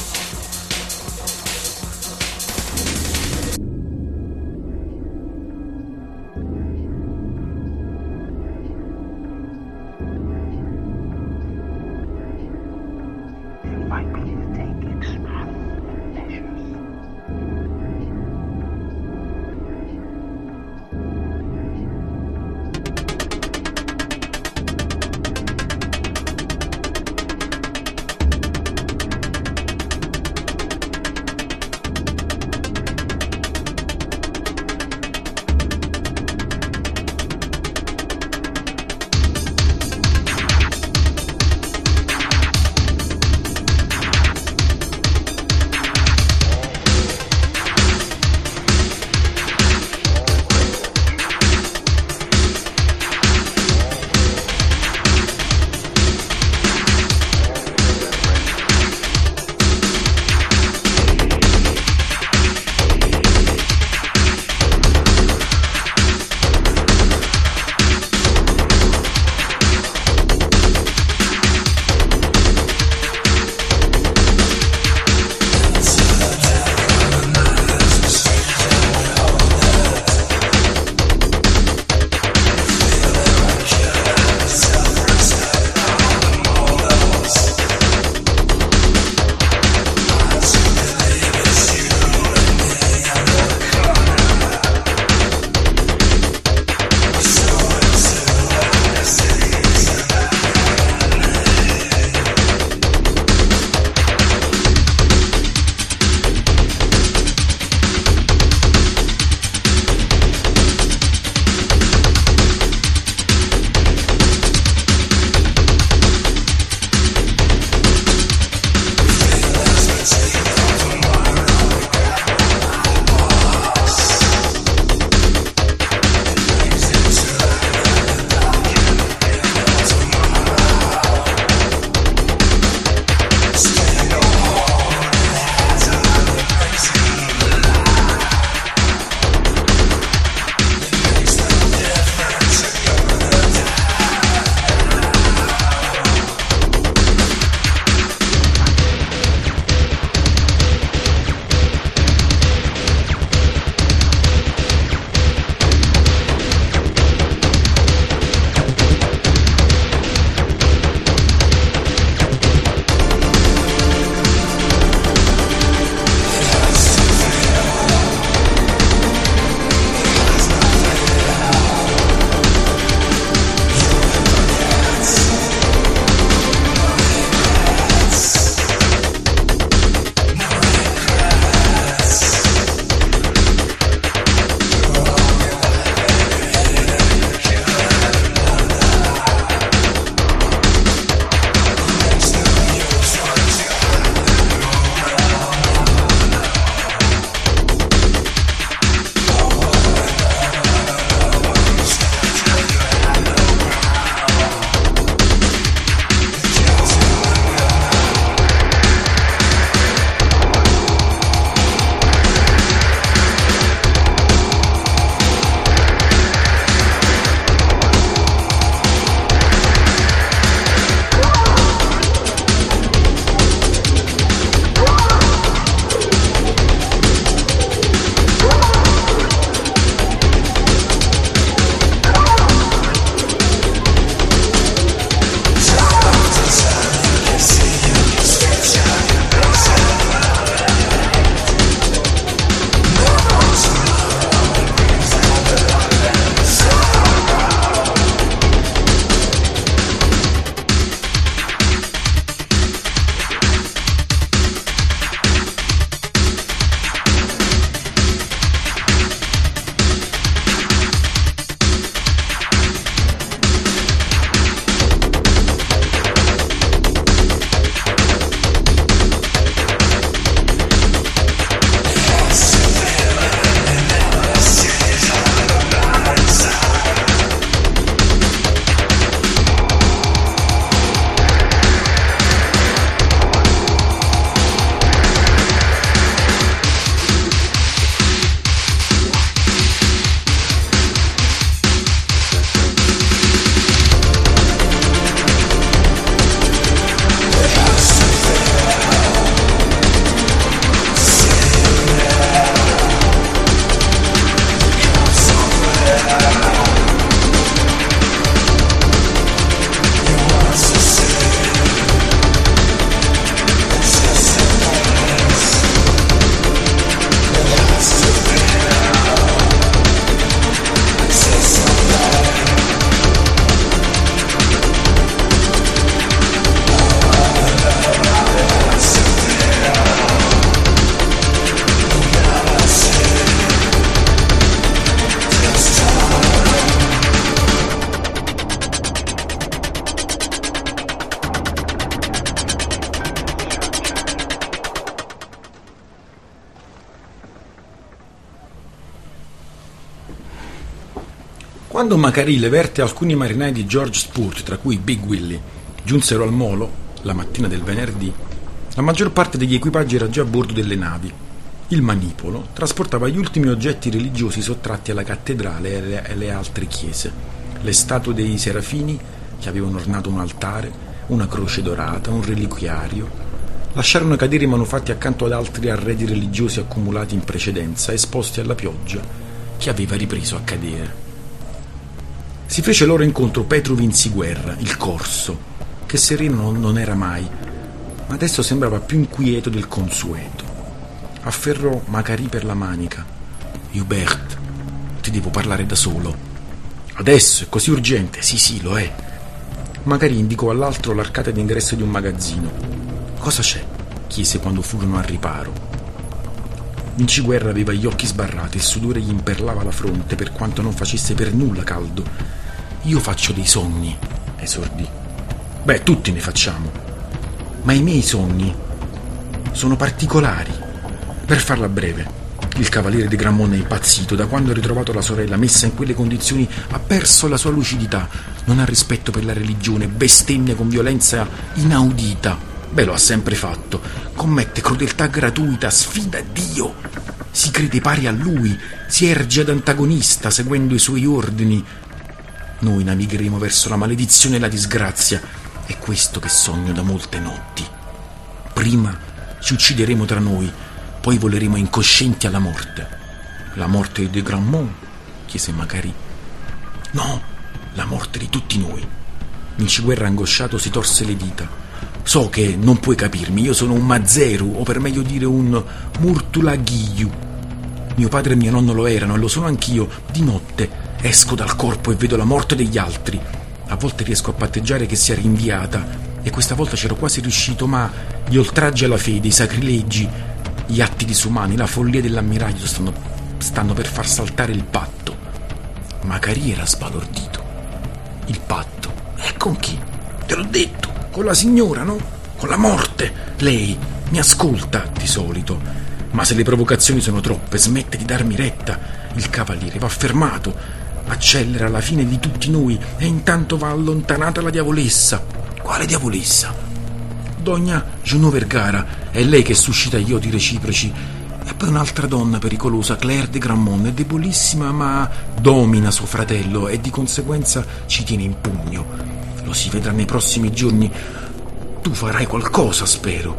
Quando Macari, Levert e alcuni marinai di George Spurt, tra cui Big Willie, giunsero al molo la mattina del venerdì, la maggior parte degli equipaggi era già a bordo delle navi. Il manipolo trasportava gli ultimi oggetti religiosi sottratti alla cattedrale e alle altre chiese: le statue dei serafini che avevano ornato un altare, una croce dorata, un reliquiario. Lasciarono cadere i manufatti accanto ad altri arredi religiosi accumulati in precedenza, esposti alla pioggia che aveva ripreso a cadere. Si fece loro incontro Petro Vinciguerra, il corso, che sereno non era mai, ma adesso sembrava più inquieto del consueto. Afferrò Macari per la manica. Hubert, ti devo parlare da solo. Adesso? È così urgente? Sì, lo è. Macari indicò all'altro l'arcata d'ingresso di un magazzino. Cosa c'è? Chiese quando furono al riparo. Vinciguerra aveva gli occhi sbarrati, il sudore gli imperlava la fronte per quanto non facesse per nulla caldo. Io faccio dei sogni, esordì. Beh, tutti ne facciamo. Ma i miei sogni sono particolari. Per farla breve, il cavaliere de Gramont è impazzito. Da quando ha ritrovato la sorella messa in quelle condizioni ha perso la sua lucidità, non ha rispetto per la religione, bestemmia con violenza inaudita. Beh, lo ha sempre fatto. Commette crudeltà gratuita, sfida Dio. Si crede pari a lui, si erge ad antagonista seguendo i suoi ordini. Noi navigheremo verso la maledizione e la disgrazia. È questo che sogno da molte notti. Prima ci uccideremo tra noi, poi voleremo incoscienti alla morte. La morte di de Gramont? Chiese Macari. No, la morte di tutti noi. Vinciguerra angosciato si torse le dita. So che non puoi capirmi, io sono un Mazeru, o per meglio dire un Murtulaghiyu. Mio padre e mio nonno lo erano e lo sono anch'io. Di notte esco dal corpo e vedo la morte degli altri. A volte riesco a patteggiare che sia rinviata, e questa volta c'ero quasi riuscito, ma gli oltraggi alla fede, i sacrilegi, gli atti disumani, la follia dell'ammiraglio stanno per far saltare il patto. Macari era sbalordito. Il patto? E con chi? Te l'ho detto, con la signora, no? Con la morte. Lei mi ascolta di solito, ma se le provocazioni sono troppe smette di darmi retta. Il cavaliere va fermato, accelera la fine di tutti noi, e intanto va allontanata la diavolessa. Quale diavolessa? Donna Junot Vergara, è lei che suscita gli odi reciproci. E poi un'altra donna pericolosa, Claire de Gramont, è debolissima ma domina suo fratello e di conseguenza ci tiene in pugno. Lo si vedrà nei prossimi giorni. Tu farai qualcosa, spero.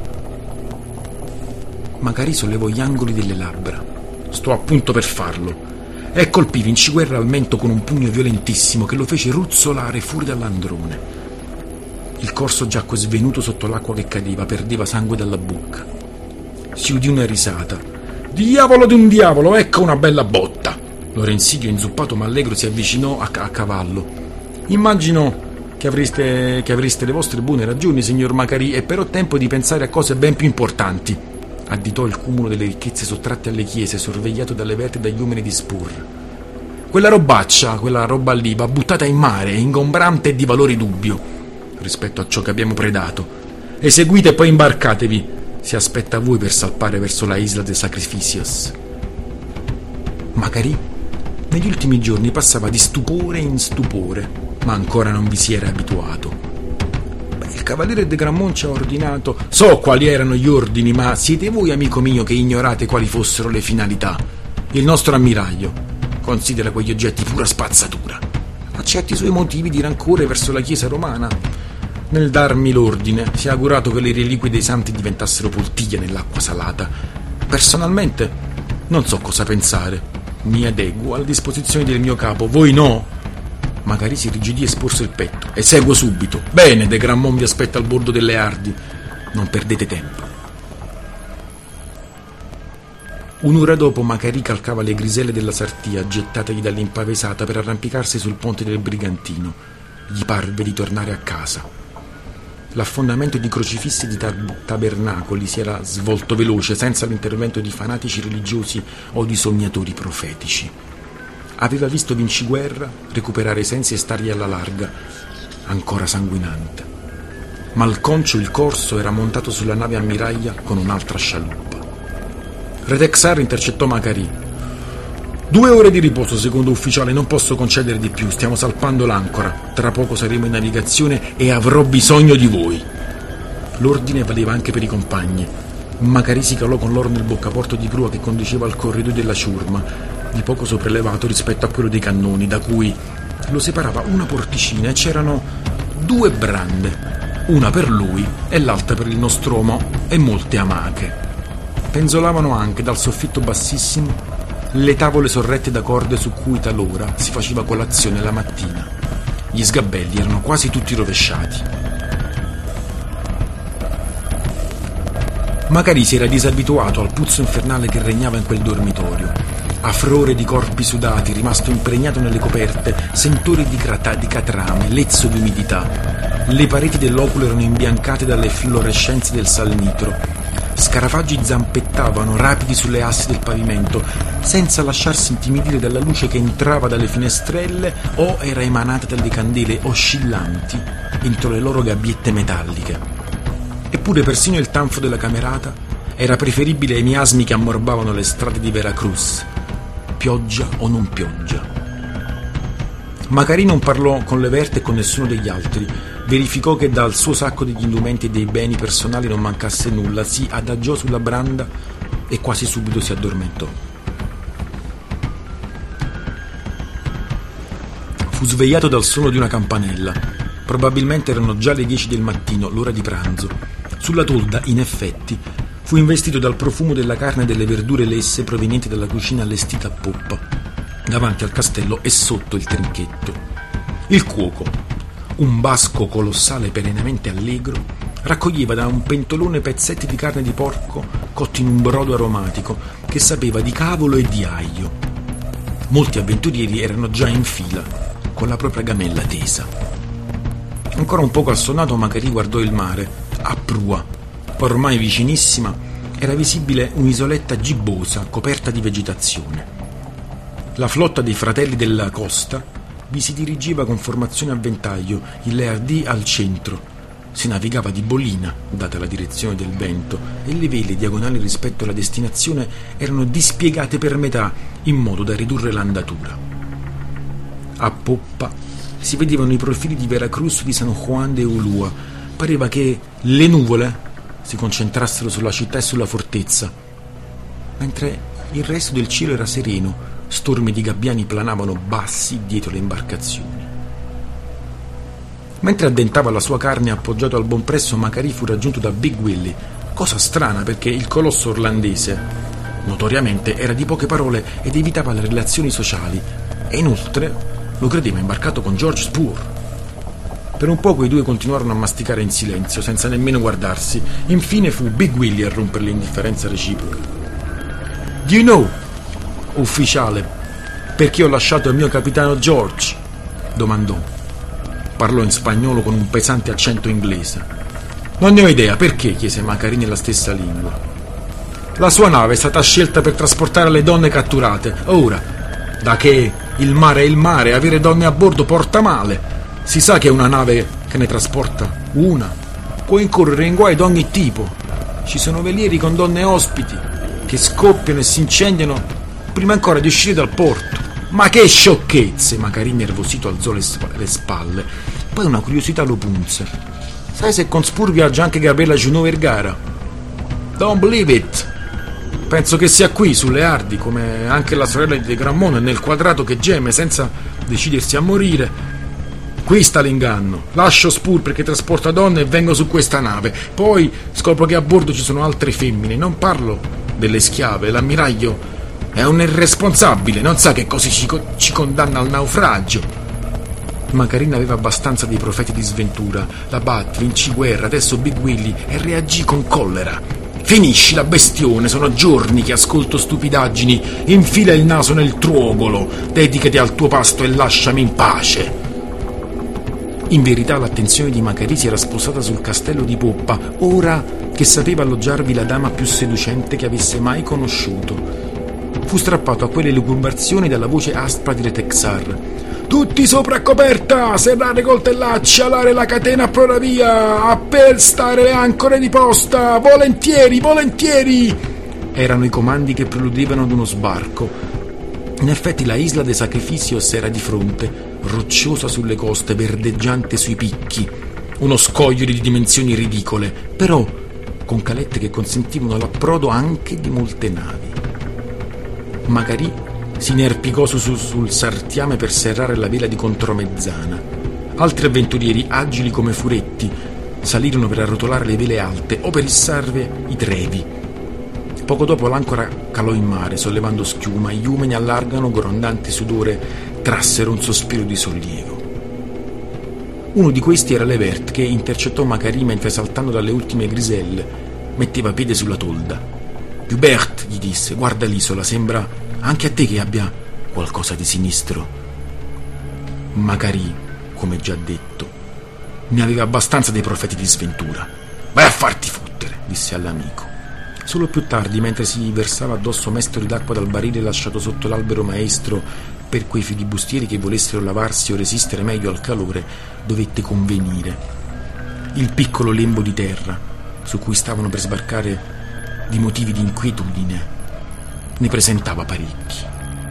Macari sollevò gli angoli delle labbra. Sto appunto per farlo. E colpì Vinciguerra al mento con un pugno violentissimo che lo fece ruzzolare fuori dall'androne. Il corso giacque svenuto sotto l'acqua che cadeva, perdeva sangue dalla bocca. Si udì una risata. Diavolo di un diavolo, ecco una bella botta! Lorenziglio, inzuppato ma allegro, si avvicinò a cavallo. Immagino che avreste le vostre buone ragioni, signor Macari, e però ho tempo di pensare a cose ben più importanti. Additò il cumulo delle ricchezze sottratte alle chiese, sorvegliato dalle verte e dagli uomini di Spur. Quella robaccia, quella roba lì, va buttata in mare, ingombrante e di valore dubbio rispetto a ciò che abbiamo predato. Eseguite e poi imbarcatevi. Si aspetta a voi per salpare verso la Isla de Sacrificios. Macari negli ultimi giorni passava di stupore in stupore, ma ancora non vi si era abituato. Il cavaliere de Gramont ci ha ordinato. So quali erano gli ordini, ma siete voi, amico mio, che ignorate quali fossero le finalità. Il nostro ammiraglio considera quegli oggetti pura spazzatura. Ha certi suoi motivi di rancore verso la Chiesa romana. Nel darmi l'ordine si è augurato che le reliquie dei santi diventassero poltiglia nell'acqua salata. Personalmente non so cosa pensare. Mi adeguo alle disposizioni del mio capo. Voi no? Macari si irrigidì e sporse il petto. Eseguo subito. Bene, de Gramont vi aspetta al bordo delle Ardi. Non perdete tempo. Un'ora dopo Macari calcava le griselle della Sartia gettatagli dall'impavesata per arrampicarsi sul ponte del Brigantino. Gli parve di tornare a casa. L'affondamento di crocifissi e di tabernacoli si era svolto veloce, senza l'intervento di fanatici religiosi o di sognatori profetici. Aveva visto Vinciguerra recuperare i sensi e stargli alla larga, ancora sanguinante. Malconcio, il corso, era montato sulla nave ammiraglia con un'altra scialuppa. Redexar intercettò Macari. 2 ore di riposo, secondo ufficiale, non posso concedere di più, stiamo salpando l'ancora. Tra poco saremo in navigazione e avrò bisogno di voi. L'ordine valeva anche per i compagni. Macari si calò con loro nel boccaporto di prua che conduceva al corridoio della ciurma, di poco sopraelevato rispetto a quello dei cannoni, da cui lo separava una porticina e c'erano 2 brande, una per lui e l'altra per il nostromo e molte amache. Penzolavano anche dal soffitto bassissimo le tavole sorrette da corde su cui talora si faceva colazione la mattina. Gli sgabelli erano quasi tutti rovesciati. Macari si era disabituato al puzzo infernale che regnava in quel dormitorio. Afrore di corpi sudati, rimasto impregnato nelle coperte, sentore di catrame, lezzo di umidità. Le pareti dell'oculo erano imbiancate dalle fluorescenze del salnitro. Scarafaggi zampettavano rapidi sulle assi del pavimento, senza lasciarsi intimidire dalla luce che entrava dalle finestrelle o era emanata dalle candele oscillanti entro le loro gabbiette metalliche. Eppure persino il tanfo della camerata era preferibile ai miasmi che ammorbavano le strade di Veracruz, pioggia o non pioggia. Macari non parlò con Levert e con nessuno degli altri. Verificò che dal suo sacco degli indumenti e dei beni personali non mancasse nulla, si adagiò sulla branda e quasi subito si addormentò. Fu svegliato dal suono di una campanella. Probabilmente erano già le 10 del mattino, l'ora di pranzo. Sulla tolda, in effetti, fu investito dal profumo della carne e delle verdure lesse provenienti dalla cucina allestita a poppa, davanti al castello e sotto il trinchetto. Il cuoco, un basco colossale perennemente allegro, raccoglieva da un pentolone pezzetti di carne di porco cotti in un brodo aromatico che sapeva di cavolo e di aglio. Molti avventurieri erano già in fila, con la propria gamella tesa. Ancora un poco assonnato, Macari guardò il mare. A prua, ormai vicinissima, era visibile un'isoletta gibbosa coperta di vegetazione. La flotta dei fratelli della costa vi si dirigeva con formazione a ventaglio, il Leardì al centro. Si navigava di bolina, data la direzione del vento, e le vele diagonali rispetto alla destinazione erano dispiegate per metà, in modo da ridurre l'andatura. A poppa si vedevano i profili di Veracruz, di San Juan de Ulúa. Pareva che le nuvole si concentrassero sulla città e sulla fortezza, mentre il resto del cielo era sereno, stormi di gabbiani planavano bassi dietro le imbarcazioni. Mentre addentava la sua carne appoggiato al bompresso, Macari fu raggiunto da Big Willy, cosa strana perché il colosso orlandese notoriamente era di poche parole ed evitava le relazioni sociali, e inoltre lo credeva imbarcato con George Spur. Per un poco i due continuarono a masticare in silenzio, senza nemmeno guardarsi. Infine fu Big Willy a rompere l'indifferenza reciproca. Do you know, ufficiale, perché ho lasciato il mio capitano George? Domandò. Parlò in spagnolo con un pesante accento inglese. Non ne ho idea, perché? Chiese Macari nella stessa lingua. La sua nave è stata scelta per trasportare le donne catturate. Ora, da che il mare è il mare, avere donne a bordo porta male. Si sa che una nave che ne trasporta una può incorrere in guai d'ogni tipo. Ci sono velieri con donne ospiti che scoppiano e si incendiano prima ancora di uscire dal porto. Ma che sciocchezze! Macari nervosito alzò le spalle. Poi una curiosità lo punse. Sai se con Spur viaggia anche Gabriella Junot Vergara? Don't believe it! Penso che sia qui, sulle Ardi, come anche la sorella di Gramont, nel quadrato che geme senza decidersi a morire. Qui sta l'inganno. Lascio Spur perché trasporta donne e vengo su questa nave. Poi scopro che a bordo ci sono altre femmine. Non parlo delle schiave. L'ammiraglio è un irresponsabile. Non sa che così ci condanna al naufragio. Macarina aveva abbastanza dei profeti di sventura. La Bat vinci guerra, adesso Big Willy, e reagì con collera. Finisci la bestione, sono giorni che ascolto stupidaggini. Infila il naso nel truogolo. Dedicati al tuo pasto e lasciami in pace. In verità l'attenzione di Macari si era spostata sul castello di poppa, ora che sapeva alloggiarvi la dama più seducente che avesse mai conosciuto. Fu strappato a quelle lucubrazioni dalla voce aspra di Letexar. Tutti sopra coperta, serrare coltellacci, alare la catena a prora via, appestare le ancore di posta, volentieri, volentieri! Erano i comandi che preludevano ad uno sbarco. In effetti la Isla de Sacrificios era di fronte, rocciosa sulle coste, verdeggiante sui picchi, uno scoglio di dimensioni ridicole, però con calette che consentivano l'approdo anche di molte navi. Macarì si inerpicò sul sartiame per serrare la vela di contromezzana. Altri avventurieri, agili come furetti, salirono per arrotolare le vele alte o per issarve i trevi. Poco dopo l'ancora calò in mare, sollevando schiuma, e gli uomini all'argano, grondanti sudore, trassero un sospiro di sollievo. Uno di questi era Levert, che intercettò Macarì mentre, saltando dalle ultime griselle, metteva piede sulla tolda. Hubert, gli disse, guarda l'isola, sembra anche a te che abbia qualcosa di sinistro. Macarì, come già detto, ne aveva abbastanza dei profeti di sventura. Vai a farti fottere, disse all'amico. Solo più tardi, mentre si versava addosso mestoli d'acqua dal barile lasciato sotto l'albero maestro per quei filibustieri che volessero lavarsi o resistere meglio al calore, dovette convenire. Il piccolo lembo di terra su cui stavano per sbarcare di motivi di inquietudine ne presentava parecchi.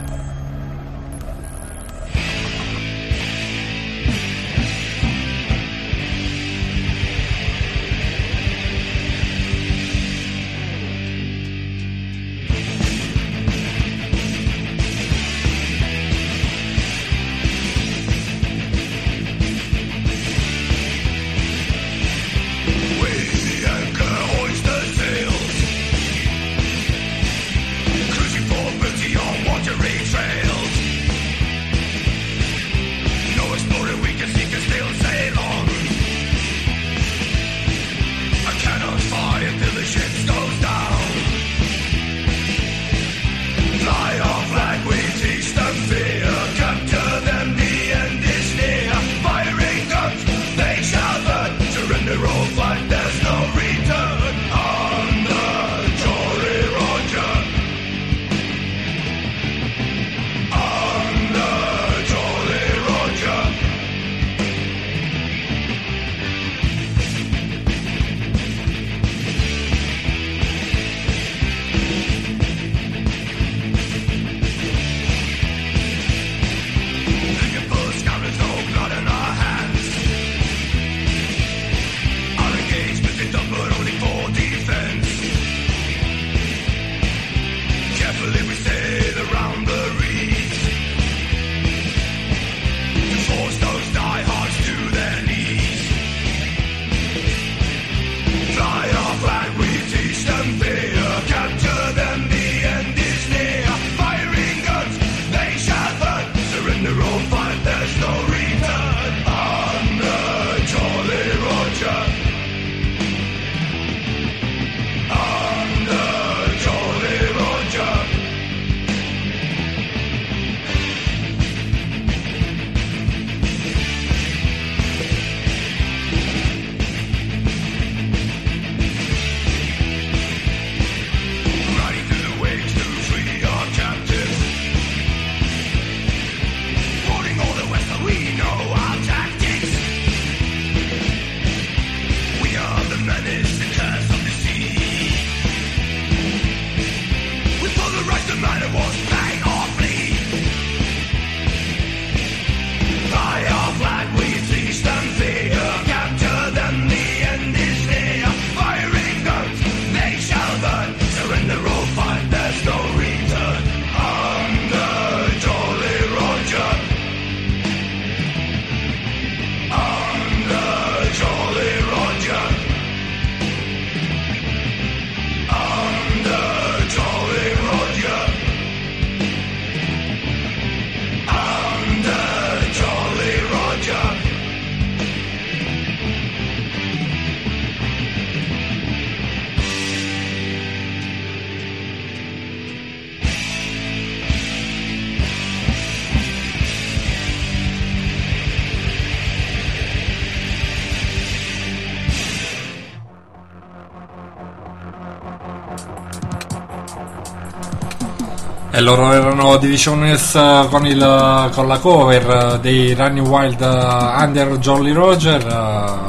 E loro erano Divisiones con la cover dei Running Wild Under Jolly Roger,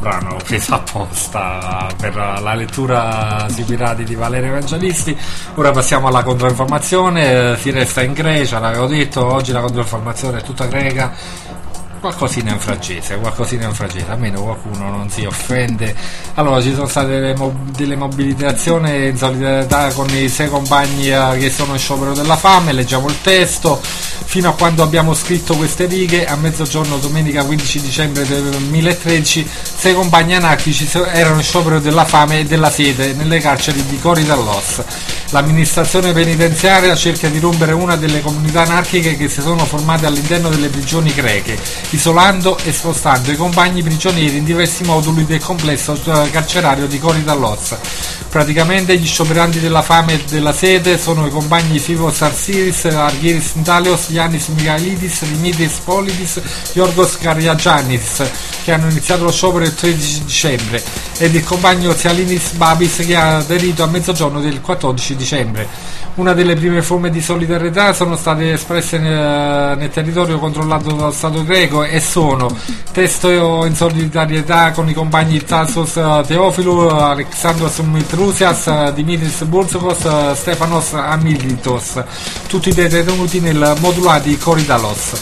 brano preso apposta per la lettura sui pirati di Valerio Evangelisti. Ora passiamo alla controinformazione. Si resta in Grecia, l'avevo detto, oggi la controinformazione è tutta greca. Qualcosina in francese, almeno qualcuno non si offende. Allora, ci sono state delle mobilitazioni in solidarietà con i 6 compagni che sono in sciopero della fame. Leggiamo il testo. Fino a quando abbiamo scritto queste righe, a mezzogiorno domenica 15 dicembre del 2013, 6 compagni anarchici erano in sciopero della fame e della sete nelle carceri di Korydallos. L'amministrazione penitenziaria cerca di rompere una delle comunità anarchiche che si sono formate all'interno delle prigioni greche, isolando e spostando i compagni prigionieri in diversi moduli del complesso carcerario di Korydallos. Praticamente gli scioperanti della fame e della sete sono i compagni Fivos Arsiris, Argyris Ntalios, Yannis Michailidis, Dimitris Polidis, Yorgos Kariagiannis, che hanno iniziato lo sciopero il 13 dicembre, ed il compagno Tsialinis Babis, che ha aderito a mezzogiorno del 14 dicembre. Una delle prime forme di solidarietà sono state espresse nel territorio controllato dallo Stato greco e sono: testo in solidarietà con i compagni Tassos Teofilu, Alexandros Mitrousias, Dimitris Burzokos, Stefanos Amilitos, tutti detenuti nel modulare di Korydallos.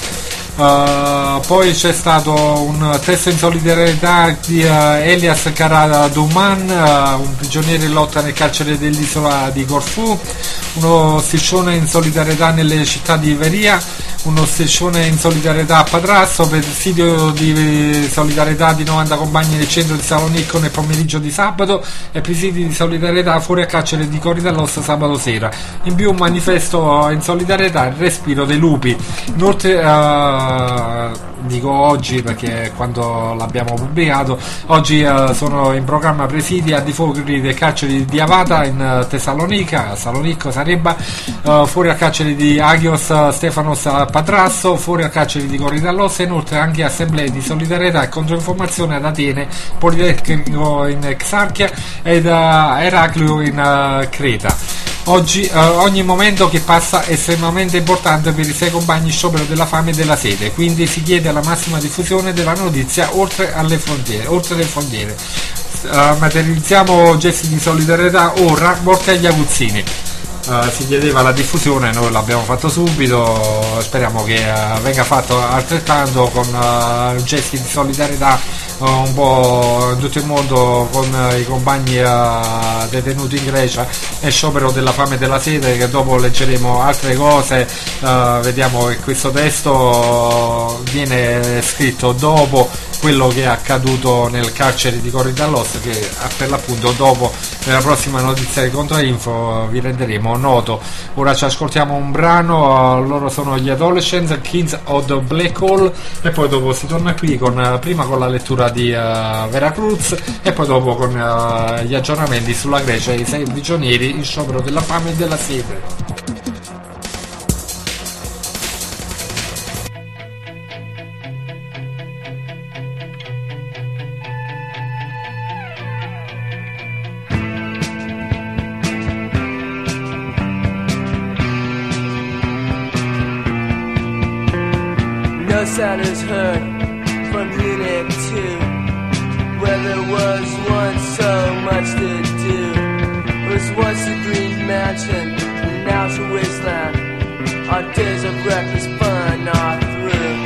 Poi c'è stato un testo in solidarietà di Elias Karaduman, un prigioniero in lotta nel carcere dell'isola di Corfù, uno striscione in solidarietà nelle città di Veria, uno striscione in solidarietà a Patrasso, presidio di solidarietà di 90 compagni nel centro di Salonicco nel pomeriggio di sabato, e presidi di solidarietà fuori a carcere di Korydallos sabato sera. In più un manifesto in solidarietà il respiro dei lupi. Inoltre dico oggi perché quando l'abbiamo pubblicato, oggi sono in programma presidi a di fuori dei carceri di Avata in Tessalonica, Salonicco sarebbe, fuori a carceri di Agios Stefanos a Patrasso, fuori a carceri di Korydallos, e inoltre anche assemblee di solidarietà e controinformazione ad Atene, Politecnico in Exarchia ed Eraclio in Creta. Oggi ogni momento che passa è estremamente importante per i 6 compagni in sciopero della fame e della sete, quindi si chiede la massima diffusione della notizia oltre le frontiere. Materializziamo gesti di solidarietà ora, morte agli aguzzini. Si chiedeva la diffusione, noi l'abbiamo fatto subito, speriamo che venga fatto altrettanto con gesti di solidarietà un po' in tutto il mondo con i compagni detenuti in Grecia e sciopero della fame e della sete, che dopo leggeremo altre cose. Vediamo che questo testo viene scritto dopo quello che è accaduto nel carcere di Korydallos, che per l'appunto dopo, nella prossima notizia di Controinfo, vi renderemo noto. Ora ci ascoltiamo un brano, loro sono gli Adolescents, Kings of the Black Hole, e poi dopo si torna qui prima con la lettura di Veracruz e poi dopo con gli aggiornamenti sulla Grecia e i 6 prigionieri in sciopero della fame e della sete. No sound is heard from Unit 2, where there was once so much to do. It was once a green mansion, and now it's a wasteland. Our days of reckless fun are through.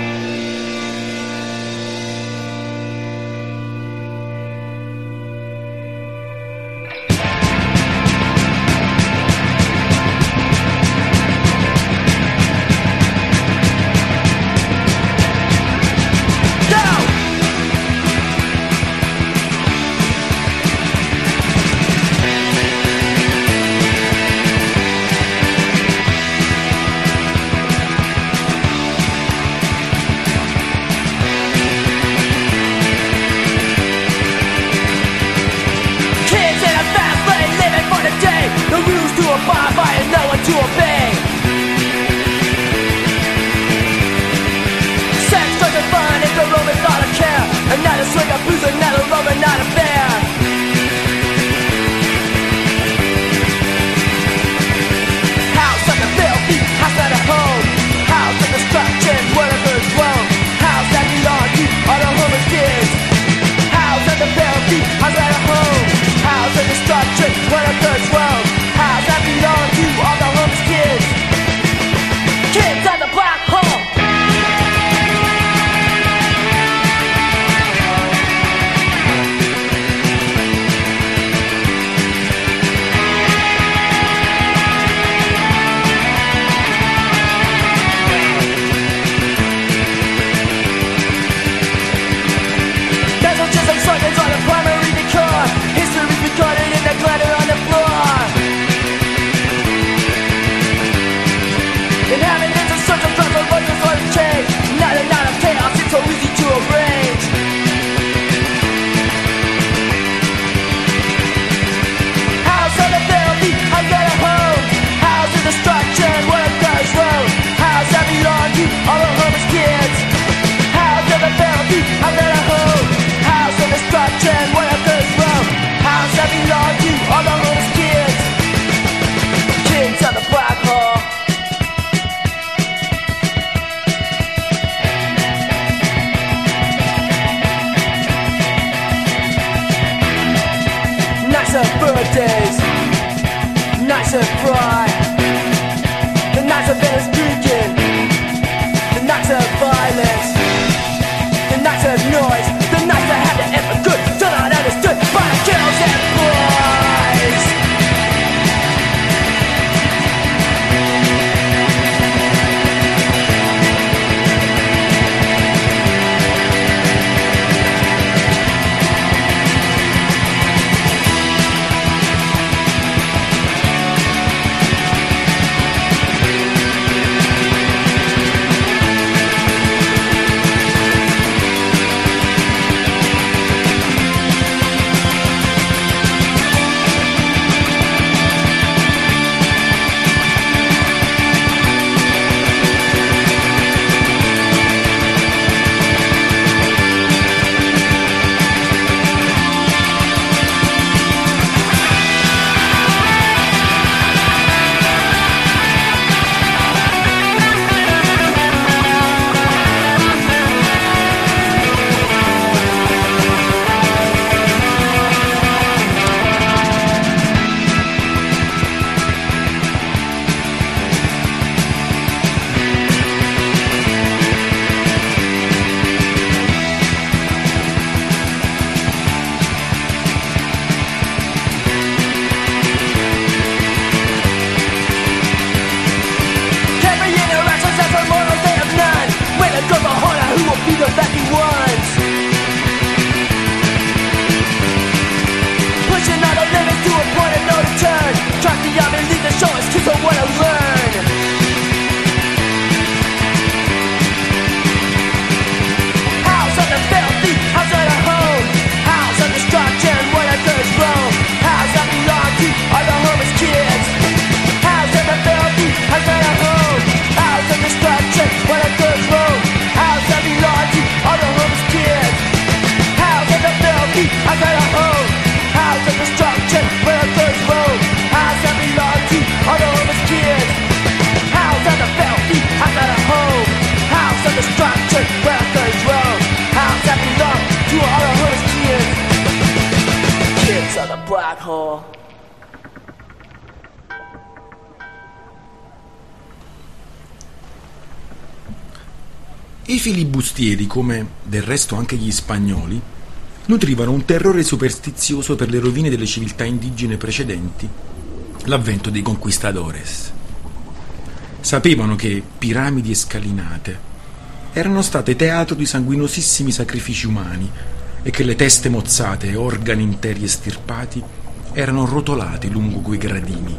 I filibustieri, come del resto anche gli spagnoli, nutrivano un terrore superstizioso per le rovine delle civiltà indigene precedenti l'avvento dei conquistadores. Sapevano che piramidi e scalinate erano state teatro di sanguinosissimi sacrifici umani e che le teste mozzate e organi interi estirpati erano rotolati lungo quei gradini.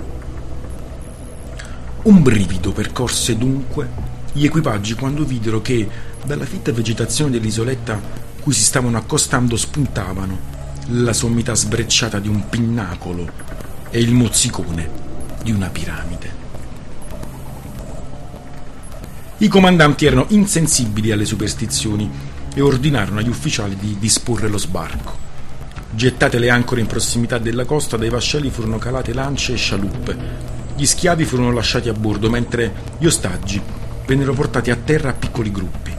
Un brivido percorse dunque gli equipaggi quando videro che dalla fitta vegetazione dell'isoletta cui si stavano accostando spuntavano la sommità sbrecciata di un pinnacolo e il mozzicone di una piramide. I comandanti erano insensibili alle superstizioni e ordinarono agli ufficiali di disporre lo sbarco. Gettate le ancore in prossimità della costa, dai vascelli furono calate lance e scialuppe. Gli schiavi furono lasciati a bordo, mentre gli ostaggi vennero portati a terra a piccoli gruppi.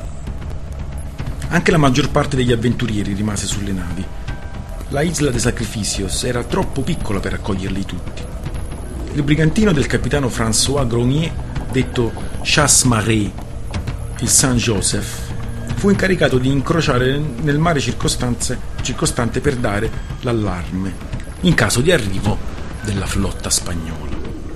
Anche la maggior parte degli avventurieri rimase sulle navi. La Isla de Sacrificios era troppo piccola per accoglierli tutti. Il brigantino del capitano François Gronier, detto Chasse-Marée, il Saint Joseph, fu incaricato di incrociare nel mare circostante per dare l'allarme in caso di arrivo della flotta spagnola.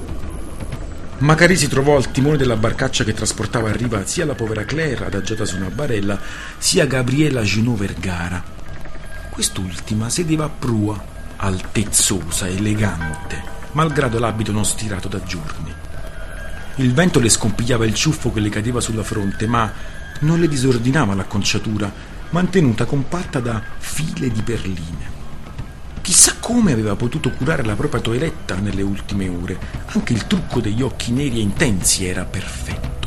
Macari si trovò al timone della barcaccia che trasportava a riva sia la povera Claire adagiata su una barella, sia Gabriela Junot Vergara. Quest'ultima sedeva a prua, altezzosa, elegante, malgrado l'abito non stirato da giorni. Il vento le scompigliava il ciuffo che le cadeva sulla fronte, ma non le disordinava l'acconciatura, mantenuta compatta da file di perline. Chissà come aveva potuto curare la propria toeletta nelle ultime ore. Anche il trucco degli occhi neri e intensi era perfetto.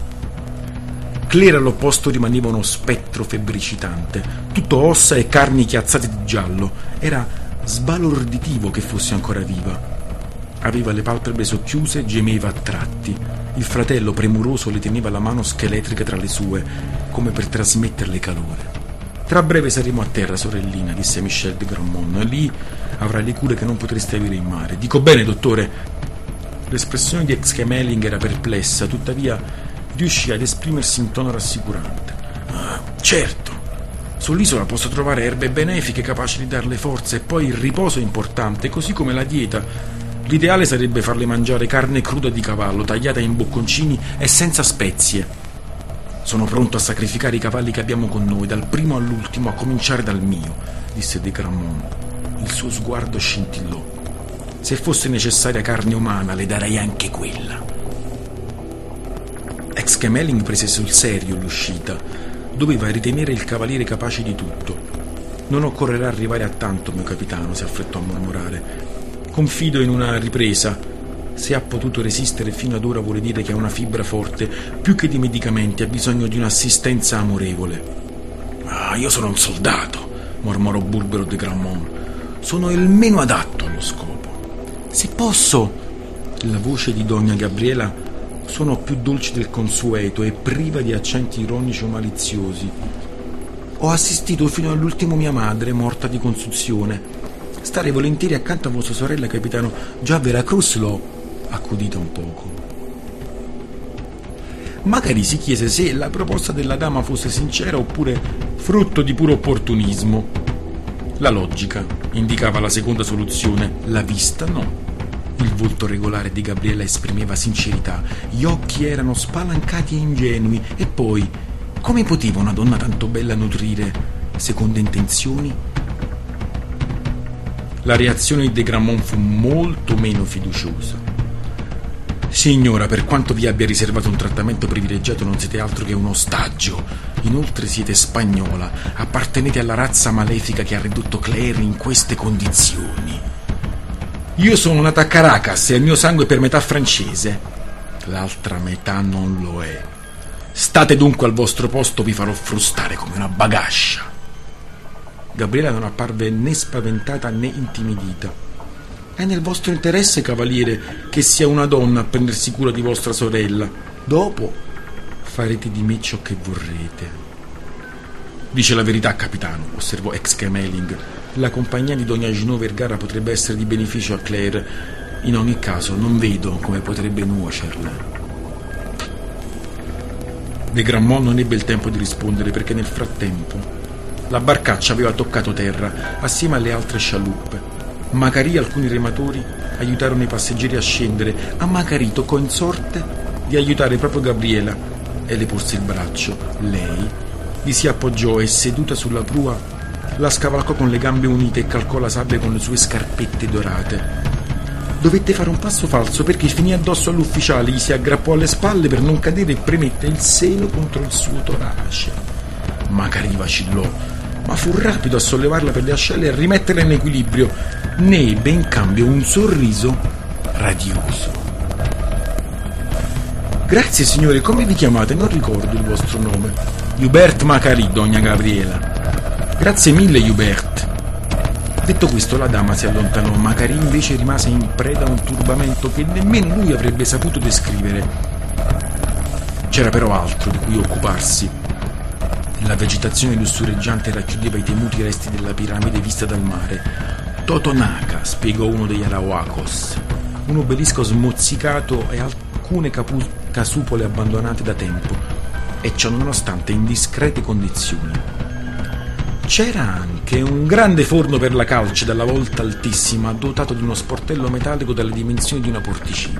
Claire all'opposto rimaneva uno spettro febbricitante, tutto ossa e carni chiazzate di giallo. Era sbalorditivo che fosse ancora viva. Aveva le palpebre socchiuse, gemeva a tratti. Il fratello premuroso le teneva la mano scheletrica tra le sue, come per trasmetterle calore. Tra breve saremo a terra, sorellina, disse Michel de Grammont. Lì avrai le cure che non potresti avere in mare. Dico bene, dottore? L'espressione di Exquemeling era perplessa, tuttavia riuscì ad esprimersi in tono rassicurante. Certo, sull'isola posso trovare erbe benefiche capaci di darle forze, e poi il riposo è importante, così come la dieta. L'ideale sarebbe farle mangiare carne cruda di cavallo, tagliata in bocconcini e senza spezie. Sono pronto a sacrificare i cavalli che abbiamo con noi, dal primo all'ultimo, a cominciare dal mio, disse de Grammont. Il suo sguardo scintillò. Se fosse necessaria carne umana, le darei anche quella. Exquemeling prese sul serio l'uscita. Doveva ritenere il cavaliere capace di tutto. Non occorrerà arrivare a tanto, mio capitano, si affrettò a mormorare. Confido in una ripresa. Se ha potuto resistere fino ad ora vuole dire che ha una fibra forte. Più che di medicamenti ha bisogno di un'assistenza amorevole. Io sono un soldato, mormorò burbero de Grammont. Sono il meno adatto allo scopo. Se posso... La voce di donna Gabriela suonò più dolce del consueto e priva di accenti ironici o maliziosi. Ho assistito fino all'ultimo mia madre, morta di consuzione. Stare volentieri accanto a vostra sorella, capitano. Già Veracruz l'ho accudita un poco. Macari si chiese se la proposta della dama fosse sincera oppure frutto di puro opportunismo. La logica indicava la seconda soluzione, la vista no. Il volto regolare di Gabriela esprimeva sincerità, gli occhi erano spalancati e ingenui, e poi, come poteva una donna tanto bella nutrire seconde intenzioni? La reazione di de Grammont fu molto meno fiduciosa. Signora, per quanto vi abbia riservato un trattamento privilegiato, non siete altro che un ostaggio. Inoltre siete spagnola, appartenete alla razza malefica che ha ridotto Claire in queste condizioni. Io sono nata a Caracas e il mio sangue è per metà francese. L'altra metà non lo è. State dunque al vostro posto, vi farò frustare come una bagascia. Gabriela non apparve né spaventata né intimidita. È nel vostro interesse, cavaliere, che sia una donna a prendersi cura di vostra sorella. Dopo farete di me ciò che vorrete. Dice la verità, capitano, osservò Exquemeling. La compagnia di donna Junot Vergara potrebbe essere di beneficio a Claire. In ogni caso non vedo come potrebbe nuocerle. De Grammont non ebbe il tempo di rispondere perché nel frattempo la barcaccia aveva toccato terra assieme alle altre scialuppe. Macari e alcuni rematori aiutarono i passeggeri a scendere. A Macari toccò in sorte di aiutare proprio Gabriela e le porse il braccio. Lei vi si appoggiò e, seduta sulla prua, la scavalcò con le gambe unite e calcò la sabbia con le sue scarpette dorate. Dovette fare un passo falso perché finì addosso all'ufficiale, gli si aggrappò alle spalle per non cadere e premette il seno contro il suo torace. Macari vacillò, ma fu rapido a sollevarla per le ascelle e a rimetterla in equilibrio. Ne ebbe in cambio un sorriso radioso. Grazie signore, come vi chiamate? Non ricordo il vostro nome. Hubert Macari, donna Gabriela. Grazie mille, Hubert. Detto questo, la dama si allontanò. Macari invece rimase in preda a un turbamento che nemmeno lui avrebbe saputo descrivere. C'era però altro di cui occuparsi. La vegetazione lussureggiante racchiudeva i temuti resti della piramide vista dal mare. Totonaca, spiegò uno degli Arauacos, un obelisco smozzicato e alcune casupole abbandonate da tempo, e ciò nonostante in discrete condizioni. C'era anche un grande forno per la calce dalla volta altissima, dotato di uno sportello metallico dalle dimensioni di una porticina.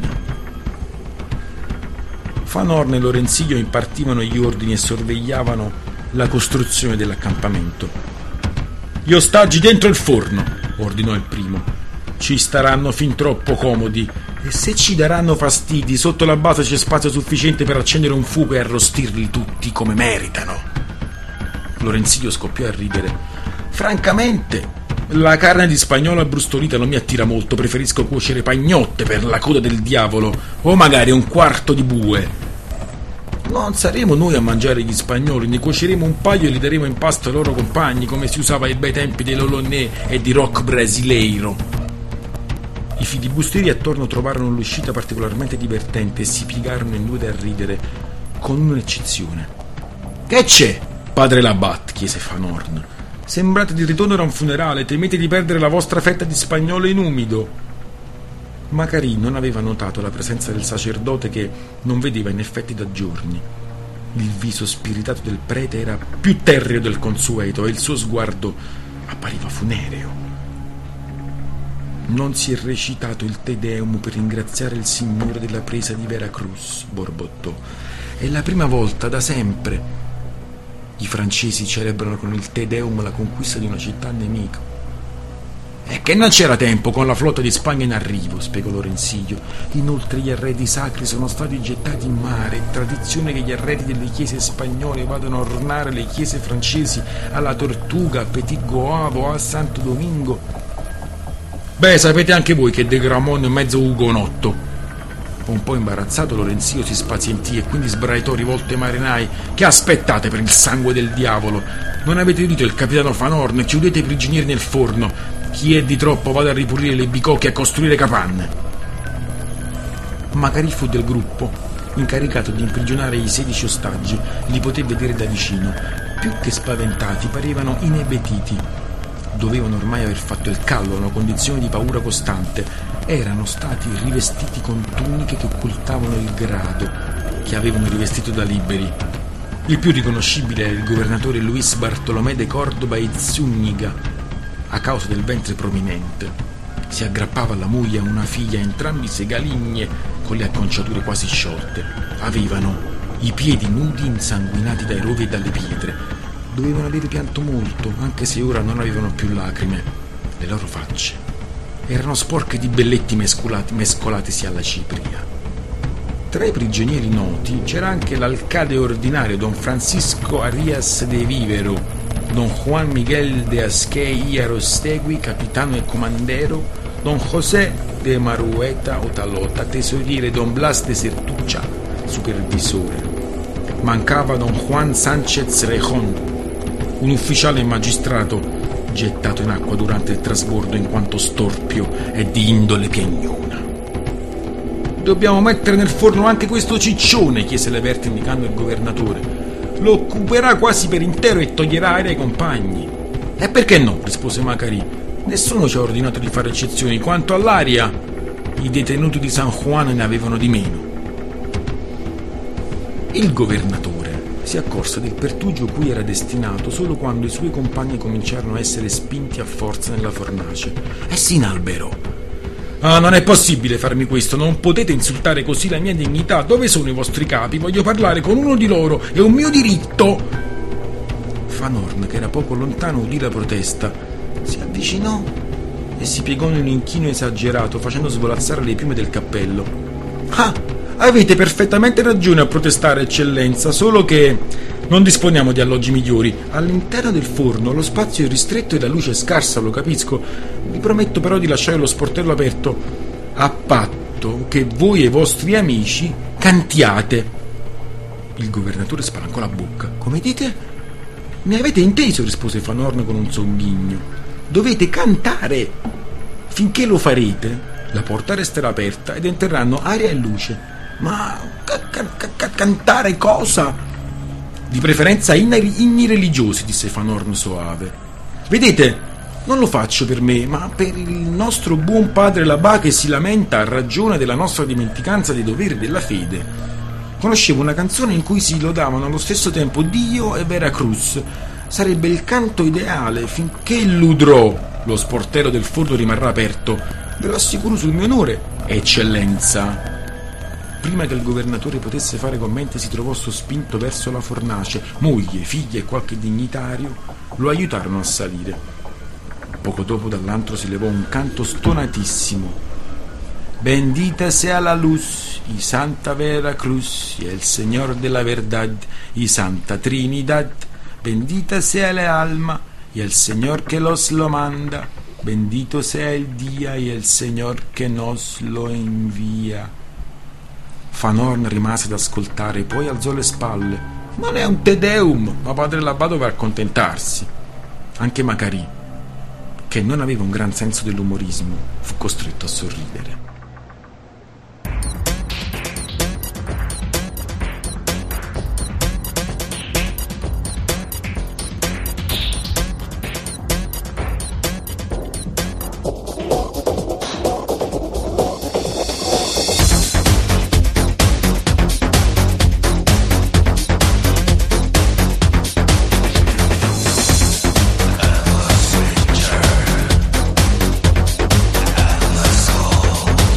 Van Horn e Lorenzillo impartivano gli ordini e sorvegliavano la costruzione dell'accampamento. Gli ostaggi dentro il forno, ordinò il primo. Ci staranno fin troppo comodi, e se ci daranno fastidi, sotto la base c'è spazio sufficiente per accendere un fuoco e arrostirli tutti come meritano. Lorenzillo scoppiò a ridere. Francamente, la carne di spagnolo abbrustolita non mi attira molto, preferisco cuocere pagnotte per la coda del diavolo, o magari un quarto di bue. Non saremo noi a mangiare gli spagnoli, ne cuoceremo un paio e li daremo in pasto ai loro compagni, come si usava ai bei tempi dei Lolonè e di Rock Brasileiro. I filibustieri attorno trovarono l'uscita particolarmente divertente e si piegarono in due da ridere, con un'eccezione. Che c'è, padre Labat? Chiese Van Horn. Sembrate di ritorno da un funerale, temete di perdere la vostra fetta di spagnolo in umido. Macari non aveva notato la presenza del sacerdote, che non vedeva in effetti da giorni. Il viso spiritato del prete era più terreo del consueto e il suo sguardo appariva funereo. Non si è recitato il Te Deum per ringraziare il Signore della presa di Veracruz, borbottò. È la prima volta da sempre. I francesi celebrano con il Te Deum la conquista di una città nemica. È che non c'era tempo con la flotta di Spagna in arrivo, spiegò Lorenzillo. Inoltre gli arredi sacri sono stati gettati in mare. È tradizione che gli arredi delle chiese spagnole vadano a ornare le chiese francesi alla Tortuga, a Petit Goavo, a Santo Domingo. Beh, sapete anche voi che De Grammont è mezzo ugonotto. Un po' imbarazzato, Lorenzillo si spazientì e quindi sbraitò rivolto ai marinai. Che aspettate per il sangue del diavolo? Non avete udito il capitano Van Horn? Chiudete i prigionieri nel forno. Chi è di troppo vada a ripulire le bicocche e a costruire capanne. Macari fu del gruppo incaricato di imprigionare i 16 ostaggi. Li poté vedere da vicino. Più che spaventati, parevano inebetiti. Dovevano ormai aver fatto il callo, una condizione di paura costante. Erano stati rivestiti con tuniche che occultavano il grado che avevano rivestito da liberi. Il più riconoscibile era il governatore Luis Bartolomé de Córdoba y Zúñiga, a causa del ventre prominente. Si aggrappava alla moglie e a una figlia, entrambi segaligne con le acconciature quasi sciolte. Avevano i piedi nudi, insanguinati dai rovi e dalle pietre. Dovevano aver pianto molto, anche se ora non avevano più lacrime. Le loro facce erano sporche di belletti mescolatisi alla cipria. Tra i prigionieri noti c'era anche l'alcade ordinario Don Francisco Arias de Vivero, Don Juan Miguel de Asquei y Arostegui, capitano e comandero, Don José de Marueta Otalota, tesoriere, Don Blas de Sertucha, supervisore. Mancava Don Juan Sánchez Rejón, un ufficiale magistrato gettato in acqua durante il trasbordo in quanto storpio e di indole piagnona. Dobbiamo mettere nel forno anche questo ciccione, chiese Levert indicando il governatore. Lo occuperà quasi per intero e toglierà aria ai compagni. E perché no? Rispose Macari. Nessuno ci ha ordinato di fare eccezioni. Quanto all'aria, i detenuti di San Juan ne avevano di meno. Il governatore si accorse del pertugio cui era destinato solo quando i suoi compagni cominciarono a essere spinti a forza nella fornace e si inalberò. «Ah, non è possibile farmi questo, non potete insultare così la mia dignità. Dove sono i vostri capi? Voglio parlare con uno di loro, è un mio diritto!» Van Horn, che era poco lontano, udì la protesta, si avvicinò e si piegò in un inchino esagerato, facendo svolazzare le piume del cappello. «Ah, avete perfettamente ragione a protestare, eccellenza, solo che non disponiamo di alloggi migliori. All'interno del forno lo spazio è ristretto e la luce è scarsa, lo capisco. Vi prometto però di lasciare lo sportello aperto, a patto che voi e i vostri amici cantiate». Il governatore spalancò la bocca. «Come dite?» «Mi avete inteso», rispose Van Horn con un songhigno. «Dovete cantare. Finché lo farete, la porta resterà aperta ed entreranno aria e luce. Ma cantare cosa?» «Di preferenza inni religiosi», disse Van Horn soave. «Vedete, non lo faccio per me, ma per il nostro buon padre Labà, che si lamenta a ragione della nostra dimenticanza dei doveri della fede. Conoscevo una canzone in cui si lodavano allo stesso tempo Dio e Vera Cruz. Sarebbe il canto ideale finché l'udrò. Lo sportello del forno rimarrà aperto. Ve lo assicuro sul mio onore, eccellenza». Prima che il governatore potesse fare commenti, si trovò sospinto verso la fornace. Moglie, figlia e qualche dignitario lo aiutarono a salire. Poco dopo dall'antro si levò un canto stonatissimo. «Bendita sea la luz y Santa Vera Cruz y el Señor de la Verdad y Santa Trinidad. Bendita sea la alma y el Señor que los lo manda. Bendito sea el día y el Señor que nos lo envía». Van Horn rimase ad ascoltare, poi alzò le spalle. «Non è un Te Deum, ma padre Labà doveva accontentarsi». Anche Macari, che non aveva un gran senso dell'umorismo, fu costretto a sorridere. Soul.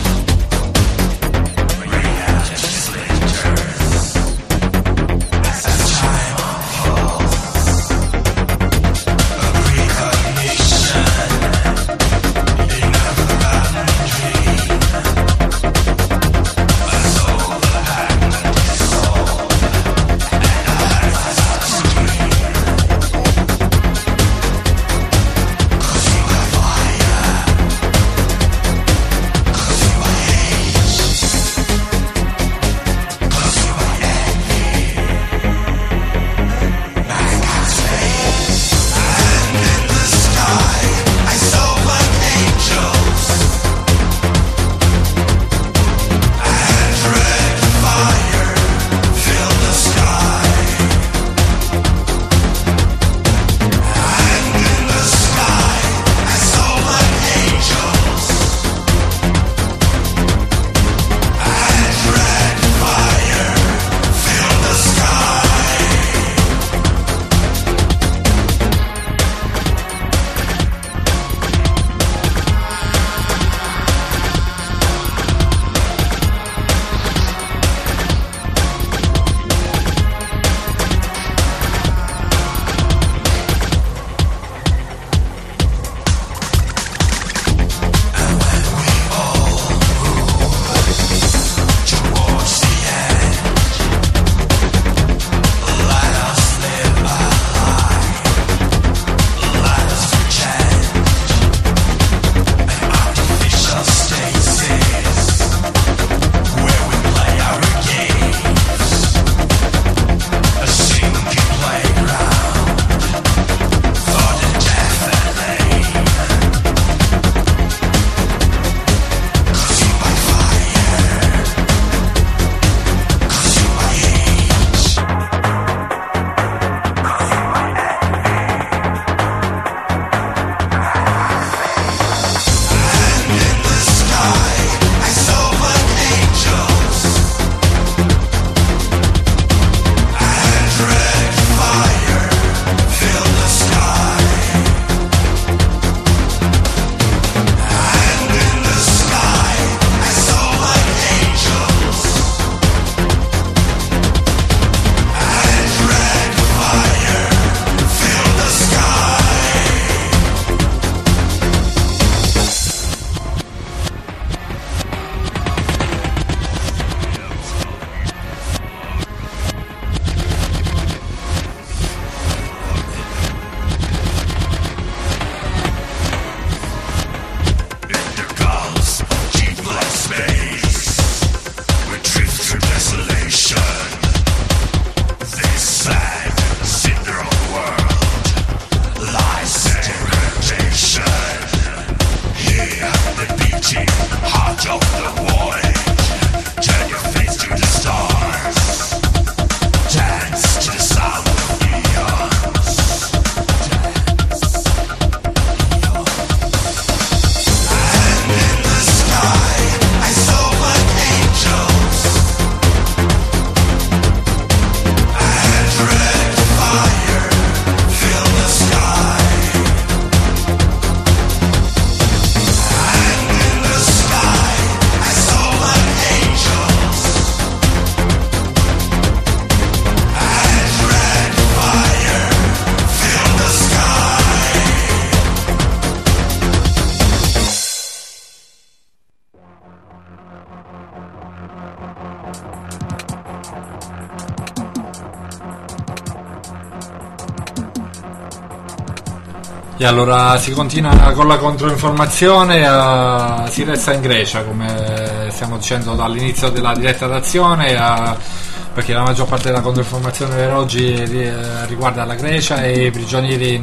E allora si continua con la controinformazione, si resta in Grecia, come stiamo dicendo dall'inizio della diretta d'azione, perché la maggior parte della controinformazione per oggi riguarda la Grecia e i prigionieri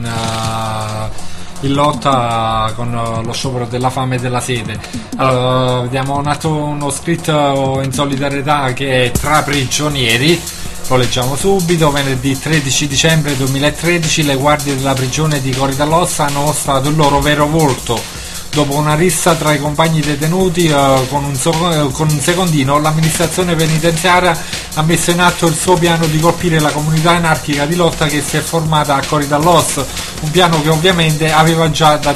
in lotta con lo sciopero della fame e della sete. Allora, vediamo uno scritto in solidarietà che è tra prigionieri. Lo leggiamo subito. Venerdì 13 dicembre 2013 le guardie della prigione di Korydallos hanno mostrato il loro vero volto. Dopo una rissa tra i compagni detenuti con un secondino, l'amministrazione penitenziaria ha messo in atto il suo piano di colpire la comunità anarchica di lotta che si è formata a Korydallos, un piano che ovviamente aveva già da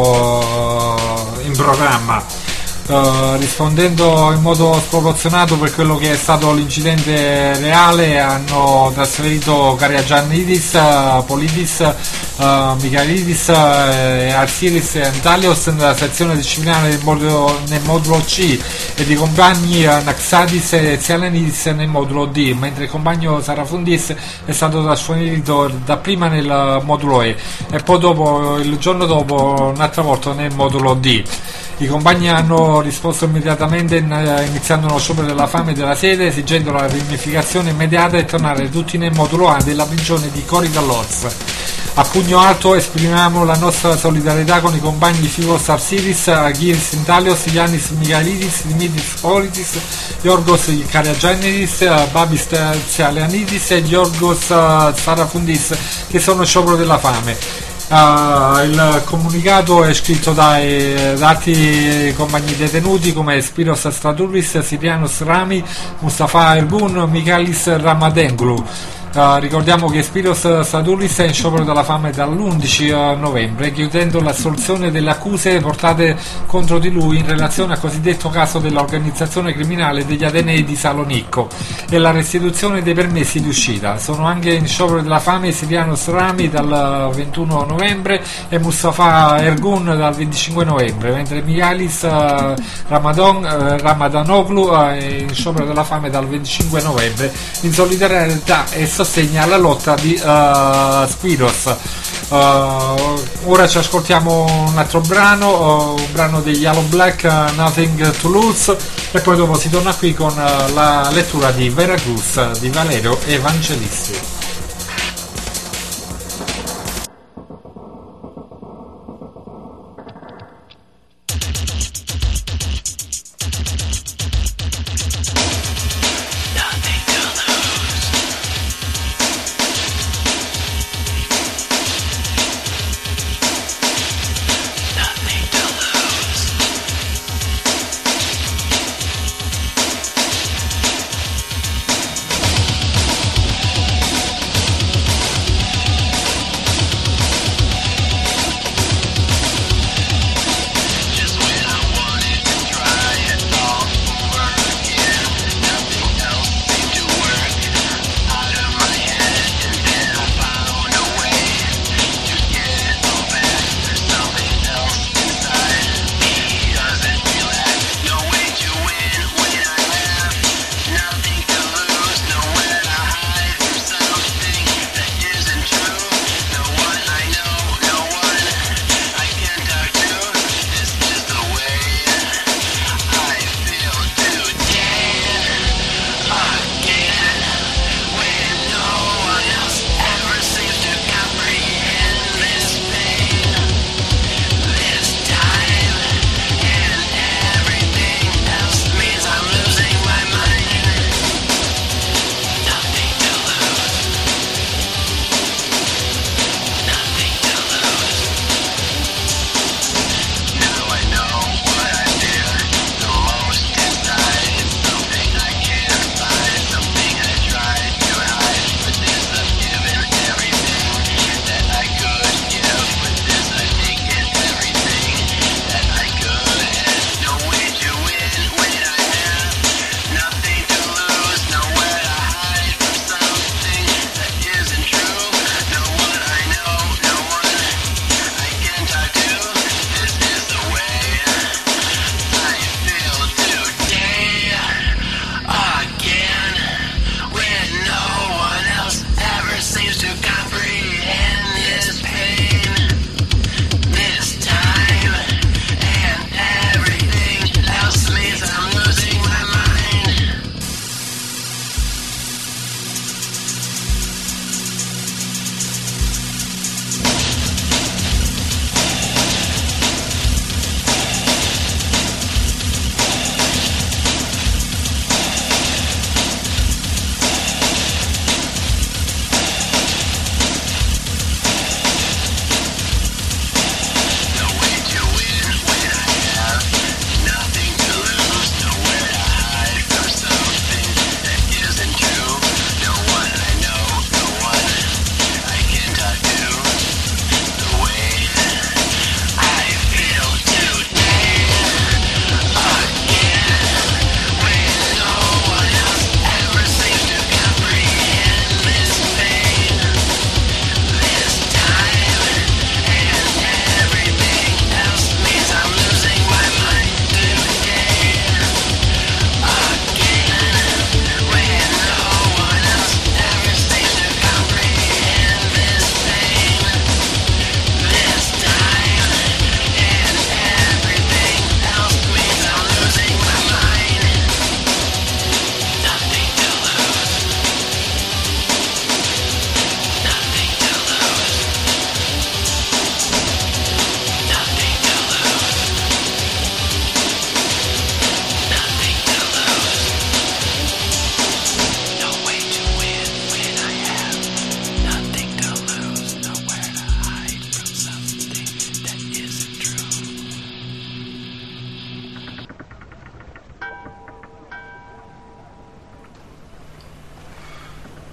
tempo in programma. Rispondendo in modo sproporzionato per quello che è stato l'incidente reale, hanno trasferito Karagiannidis, Polidis, Michailidis, Arsiris e Antalios nella sezione disciplinare nel modulo C e i compagni Naxadis e Tsialanidis nel modulo D, mentre il compagno Sarafundis è stato trasferito dapprima nel modulo E e poi il giorno dopo un'altra volta nel modulo D. I compagni hanno risposto immediatamente iniziando uno sciopero della fame e della sete, esigendo la riunificazione immediata e tornare tutti nel modulo A della prigione di Korydallos. A pugno alto esprimiamo la nostra solidarietà con i compagni Fivos Arsiris, Agiris Intalios, Yannis Michailidis, Dimitris Polidis, Yorgos Karagiannidis, Babis Tsialanidis e Yorgos Sarafundis, che sono sciopero della fame. Il comunicato è scritto da altri compagni detenuti come Spiros Stratouris, Sirianos Rami, Mustafa Ergun, Michalis Ramadenglu. Ricordiamo che Spiros Stratouris è in sciopero della fame dall'11 novembre, chiudendo l'assoluzione delle accuse portate contro di lui in relazione al cosiddetto caso dell'organizzazione criminale degli Atenei di Salonicco e la restituzione dei permessi di uscita. Sono anche in sciopero della fame Sirianos Rami dal 21 novembre e Mustafa Ergun dal 25 novembre, mentre Michalis Ramadanoglu è in sciopero della fame dal 25 novembre in solidarietà e sostegna alla lotta di Spiros. Ora ci ascoltiamo un altro brano, un brano degli Yellow Black, Nothing to Lose, e poi dopo si torna qui con la lettura di Veracruz di Valerio Evangelisti.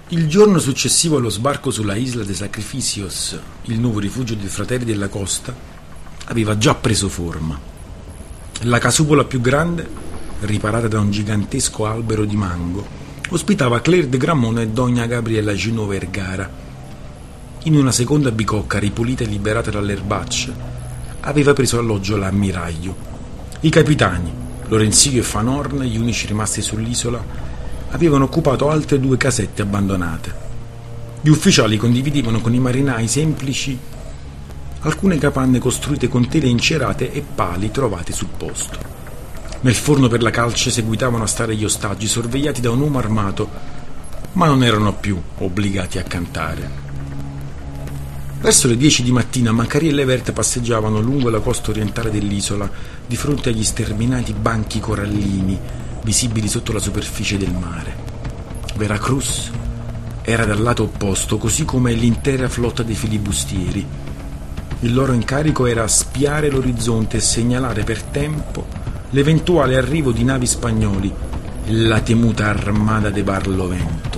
Il giorno successivo allo sbarco sulla Isla de Sacrificios, il nuovo rifugio dei Fratelli della Costa, aveva già preso forma. La casupola più grande, riparata da un gigantesco albero di mango, ospitava Claire de Gramont e Donna Gabriella Junot Vergara. In una seconda bicocca ripulita e liberata dalle erbacce aveva preso alloggio l'ammiraglio. I capitani, Lorenzio e Van Horn, gli unici rimasti sull'isola, avevano occupato altre 2 casette abbandonate. Gli ufficiali condividevano con i marinai semplici alcune capanne costruite con tele incerate e pali trovati sul posto. Nel forno per la calce seguitavano a stare gli ostaggi, sorvegliati da un uomo armato, ma non erano più obbligati a cantare. Verso le 10 di mattina Macari e Levert passeggiavano lungo la costa orientale dell'isola, di fronte agli sterminati banchi corallini visibili sotto la superficie del mare. Veracruz era dal lato opposto, così come l'intera flotta dei filibustieri. Il loro incarico era spiare l'orizzonte e segnalare per tempo l'eventuale arrivo di navi spagnoli, la temuta armada de Barlovento.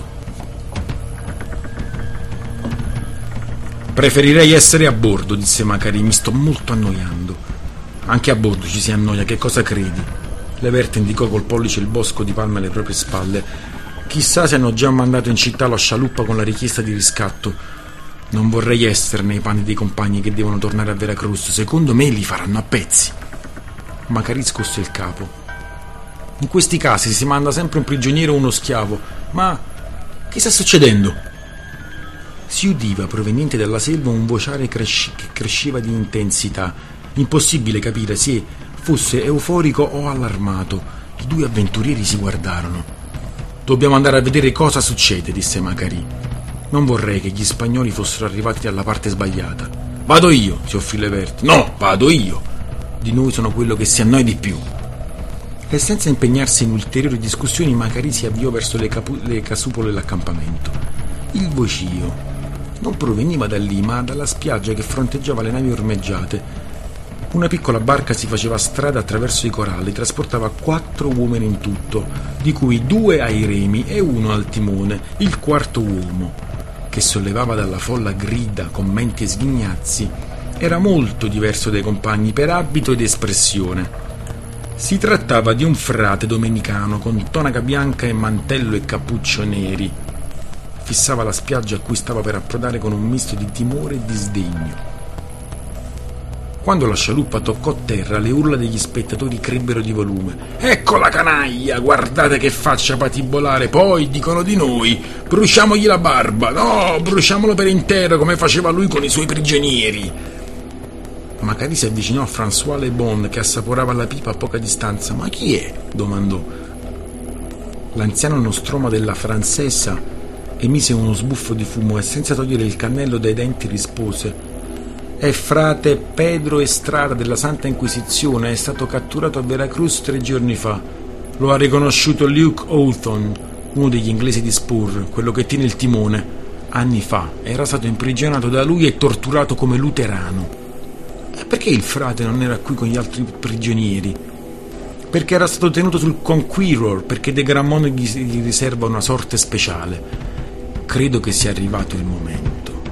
«Preferirei essere a bordo», disse Macari, «mi sto molto annoiando». «Anche a bordo ci si annoia, che cosa credi?» Levert indicò col pollice il bosco di palme alle proprie spalle. «Chissà se hanno già mandato in città la scialuppa con la richiesta di riscatto. Non vorrei essere nei panni dei compagni che devono tornare a Veracruz. Secondo me li faranno a pezzi». Macari scosse il capo. «In questi casi si manda sempre un prigioniero o uno schiavo. Ma che sta succedendo?» Si udiva, proveniente dalla selva, un vociare che cresceva di intensità. Impossibile capire se fosse euforico o allarmato. I 2 avventurieri si guardarono. «Dobbiamo andare a vedere cosa succede», disse Macari. «Non vorrei che gli spagnoli fossero arrivati dalla parte sbagliata». «Vado io», si offrì Levert. «No, vado io. Di noi sono quello che si annoia di più». E senza impegnarsi in ulteriori discussioni, Macari si avviò verso le casupole dell'accampamento. Il vocio non proveniva da lì, ma dalla spiaggia che fronteggiava le navi ormeggiate. Una piccola barca si faceva strada attraverso i coralli, trasportava 4 uomini in tutto, di cui 2 ai remi e 1 al timone. Il quarto uomo, che sollevava dalla folla grida, commenti e sghignazzi, era molto diverso dai compagni per abito ed espressione. Si trattava di un frate domenicano con tonaca bianca e mantello e cappuccio neri. Fissava la spiaggia a cui stava per approdare con un misto di timore e di sdegno. Quando la scialuppa toccò terra, le urla degli spettatori crebbero di volume. «Ecco la canaglia! Guardate che faccia patibolare! Poi dicono di noi! Bruciamogli la barba! No, bruciamolo per intero, come faceva lui con i suoi prigionieri!» Macari si avvicinò a François Le Bon, che assaporava la pipa a poca distanza. «Ma chi è?» domandò. L'anziano Nostroma della Francesa emise uno sbuffo di fumo e, senza togliere il cannello dai denti, rispose: «È frate Pedro Estrada della Santa Inquisizione, è stato catturato a Veracruz 3 giorni fa. Lo ha riconosciuto Luke Hawthorne, uno degli inglesi di Spur, quello che tiene il timone. Anni fa era stato imprigionato da lui e torturato come luterano». «E perché il frate non era qui con gli altri prigionieri?» «Perché era stato tenuto sul Conqueror, perché De Gramont gli riserva una sorte speciale. Credo che sia arrivato il momento».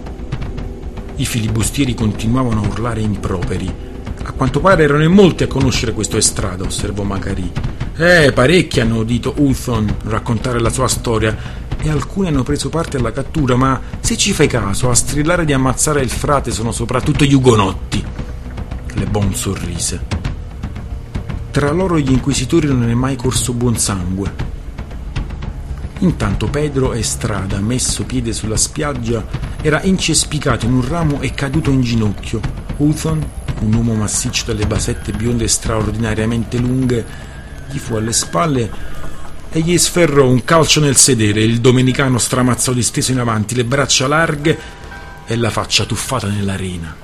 I filibustieri continuavano a urlare improperi. «A quanto pare erano in molti a conoscere questo Estrada», osservò Macari. Parecchi hanno udito Hawthorne raccontare la sua storia e alcuni hanno preso parte alla cattura, ma se ci fai caso, a strillare di ammazzare il frate sono soprattutto gli ugonotti». Le Bon sorrise. Tra loro e gli inquisitori non è mai corso buon sangue. Intanto Pedro Estrada, messo piede sulla spiaggia, era incespicato in un ramo e caduto in ginocchio. Hawthorne, un uomo massiccio dalle basette bionde straordinariamente lunghe, gli fu alle spalle e gli sferrò un calcio nel sedere. Il domenicano stramazzò disteso in avanti, le braccia larghe e la faccia tuffata nell'arena.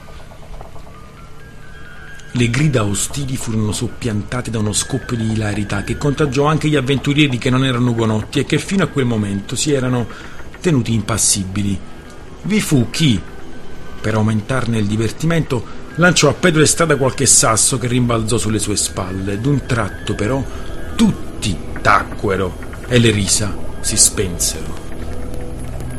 Le grida ostili furono soppiantate da uno scoppio di ilarità che contagiò anche gli avventurieri che non erano ugonotti e che fino a quel momento si erano tenuti impassibili. Vi fu chi, per aumentarne il divertimento, lanciò a Pedro Estrada qualche sasso che rimbalzò sulle sue spalle. D'un tratto, però, tutti tacquero e le risa si spensero.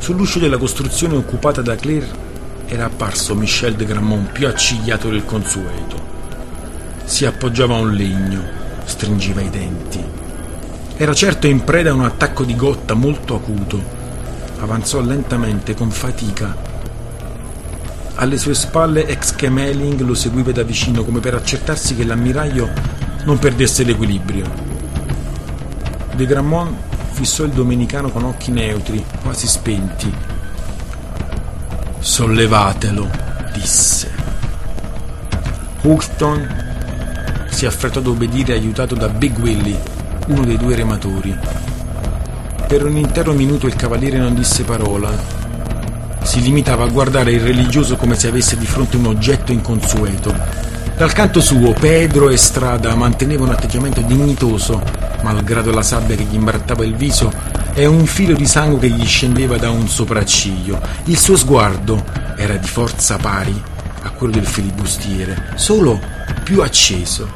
Sull'uscio della costruzione occupata da Claire era apparso Michel de Grammont più accigliato del consueto. Si appoggiava a un legno, stringeva i denti. Era certo in preda a un attacco di gotta molto acuto. Avanzò lentamente, con fatica. Alle sue spalle Exquemeling lo seguiva da vicino, come per accertarsi che l'ammiraglio non perdesse l'equilibrio. De Grammont fissò il domenicano con occhi neutri, quasi spenti. «Sollevatelo», disse. Houghton si affrettò ad obbedire, aiutato da Big Willy, uno dei due rematori. Per un intero minuto il cavaliere non disse parola. Si limitava a guardare il religioso come se avesse di fronte un oggetto inconsueto. Dal canto suo, Pedro Estrada manteneva un atteggiamento dignitoso, malgrado la sabbia che gli imbrattava il viso e un filo di sangue che gli scendeva da un sopracciglio. Il suo sguardo era di forza pari a quello del filibustiere, solo più acceso.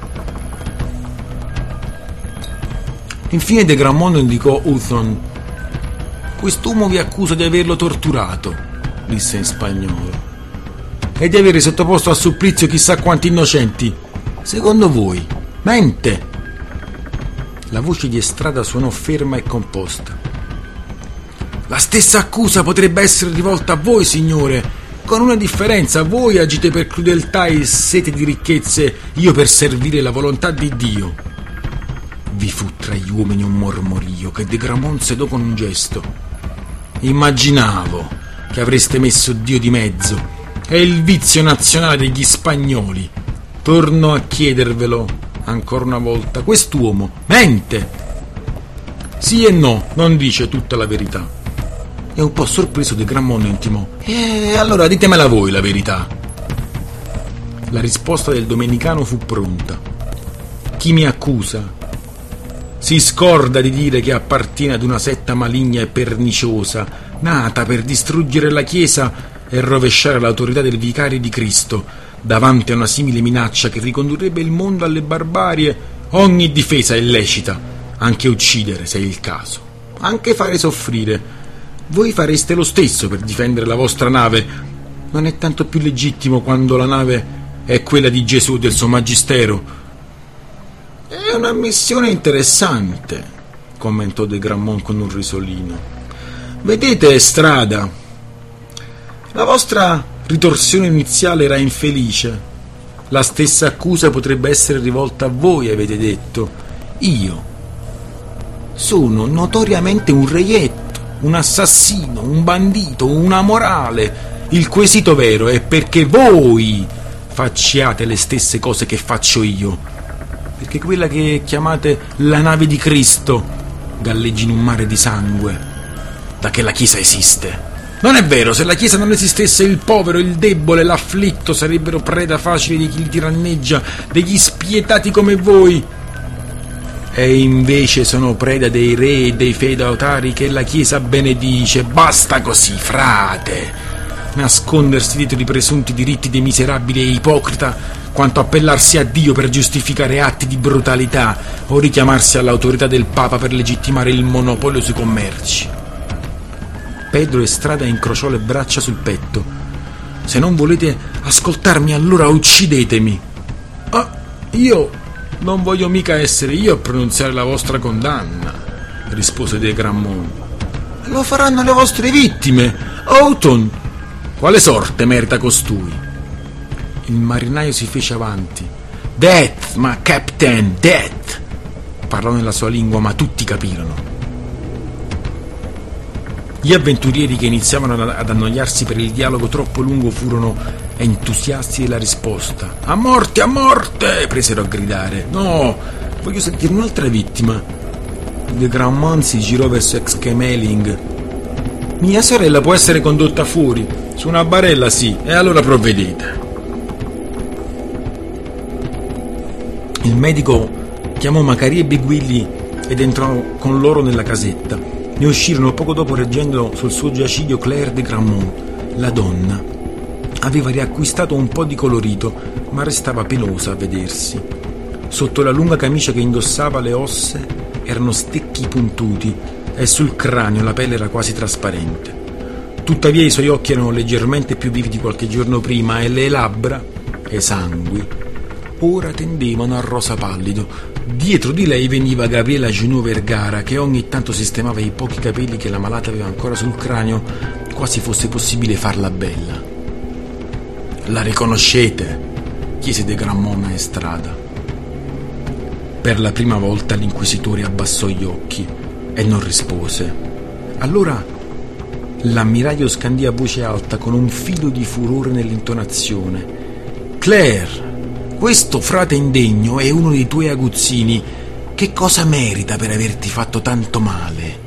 Infine De Grammont indicò Houghton. «Quest'uomo vi accusa di averlo torturato», disse in spagnolo, «e di avere sottoposto a supplizio chissà quanti innocenti. Secondo voi, mente?» La voce di Estrada suonò ferma e composta. «La stessa accusa potrebbe essere rivolta a voi, signore, con una differenza: voi agite per crudeltà e sete di ricchezze, io per servire la volontà di Dio». Vi fu tra gli uomini un mormorio che De Grammont sedò con un gesto. «Immaginavo che avreste messo Dio di mezzo. È il vizio nazionale degli spagnoli. Torno a chiedervelo ancora una volta. Quest'uomo mente? Sì e no, non dice tutta la verità». E un po' sorpreso De Grammont intimò: allora ditemela voi la verità». La risposta del domenicano fu pronta. «Chi mi accusa si scorda di dire che appartiene ad una setta maligna e perniciosa, nata per distruggere la Chiesa e rovesciare l'autorità del vicario di Cristo. Davanti a una simile minaccia che ricondurrebbe il mondo alle barbarie, ogni difesa è lecita, anche uccidere se è il caso, anche fare soffrire. Voi fareste lo stesso per difendere la vostra nave. Non è tanto più legittimo quando la nave è quella di Gesù e del suo magistero». «È una missione interessante», commentò De Grammont con un risolino. «Vedete, Estrada, la vostra ritorsione iniziale era infelice. La stessa accusa potrebbe essere rivolta a voi, avete detto. Io sono notoriamente un reietto, un assassino, un bandito, un amorale. Il quesito vero è perché voi facciate le stesse cose che faccio io. Perché quella che chiamate la nave di Cristo galleggi in un mare di sangue da che la Chiesa esiste. Non è vero, se la Chiesa non esistesse il povero, il debole, l'afflitto sarebbero preda facile di chi li tiranneggia, degli spietati come voi. E invece sono preda dei re e dei feudatari che la Chiesa benedice. Basta così, frate, nascondersi dietro i presunti diritti dei miserabili e ipocrita quanto appellarsi a Dio per giustificare atti di brutalità o richiamarsi all'autorità del Papa per legittimare il monopolio sui commerci». Pedro Estrada incrociò le braccia sul petto. «Se non volete ascoltarmi, allora uccidetemi». Io non voglio mica essere io a pronunziare la vostra condanna», rispose De Grammont. «Lo faranno le vostre vittime. Houghton, quale sorte merita costui?» Il marinaio si fece avanti. «Death, ma Captain, death!» Parlò nella sua lingua, ma tutti capirono. Gli avventurieri, che iniziavano ad annoiarsi per il dialogo troppo lungo, furono entusiasti della risposta. A morte, presero a gridare. «No, voglio sentire un'altra vittima». De Grammont si girò verso Exquemeling. «Mia sorella può essere condotta fuori, su una barella, sì, e allora provvedete». Il medico chiamò Macari e Big Willy ed entrò con loro nella casetta. Ne uscirono poco dopo reggendo sul suo giaciglio Claire de Grammont. La donna aveva riacquistato un po' di colorito, ma restava pelosa a vedersi. Sotto la lunga camicia che indossava le ossa erano stecchi puntuti e sul cranio la pelle era quasi trasparente. Tuttavia i suoi occhi erano leggermente più vivi di qualche giorno prima e le labbra, esangui, ora tendevano a rosa pallido. Dietro di lei veniva Gabriela Junot Vergara, che ogni tanto sistemava i pochi capelli che la malata aveva ancora sul cranio, quasi fosse possibile farla bella. «La riconoscete?» chiese De Grammont a Estrada. Per la prima volta l'inquisitore abbassò gli occhi e non rispose. Allora l'ammiraglio scandì a voce alta con un filo di furore nell'intonazione: «Claire, questo frate indegno è uno dei tuoi aguzzini. Che cosa merita per averti fatto tanto male?»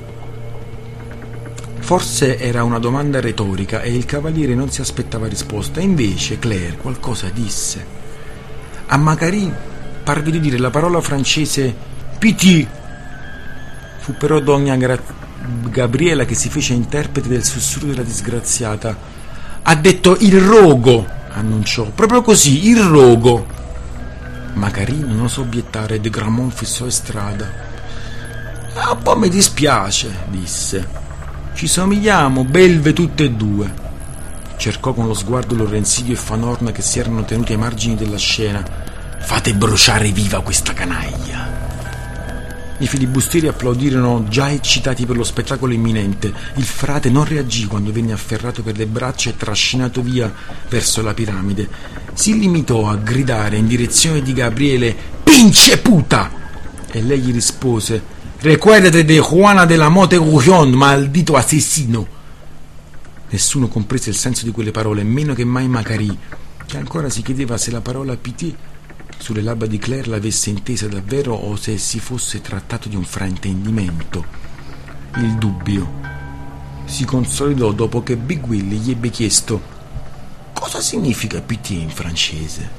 Forse era una domanda retorica e il cavaliere non si aspettava risposta, e invece Claire qualcosa disse. A Macari parve di dire la parola francese «pitié». Fu però donna Gabriela che si fece interprete del sussurro della disgraziata. «Ha detto il rogo», annunciò, «proprio così, il rogo». Macari non osò obiettare e De Grammont fissò Estrada. «Un po' mi dispiace», disse. «Ci somigliamo, belve tutte e due». Cercò con lo sguardo Lorenzino e Fanorna che si erano tenuti ai margini della scena. «Fate bruciare viva questa canaglia». I filibustieri applaudirono, già eccitati per lo spettacolo imminente. Il frate non reagì quando venne afferrato per le braccia e trascinato via verso la piramide. Si limitò a gridare in direzione di Gabriele: «Pinche puta!» E lei gli rispose: «Recuérdate de Juana de la Motte Rougon, maldito assassino!» Nessuno comprese il senso di quelle parole, meno che mai Macari, che ancora si chiedeva se la parola pitié sulle labbra di Claire l'avesse intesa davvero o se si fosse trattato di un fraintendimento. Il dubbio si consolidò dopo che Big Willy gli ebbe chiesto: «Cosa significa pitié in francese?»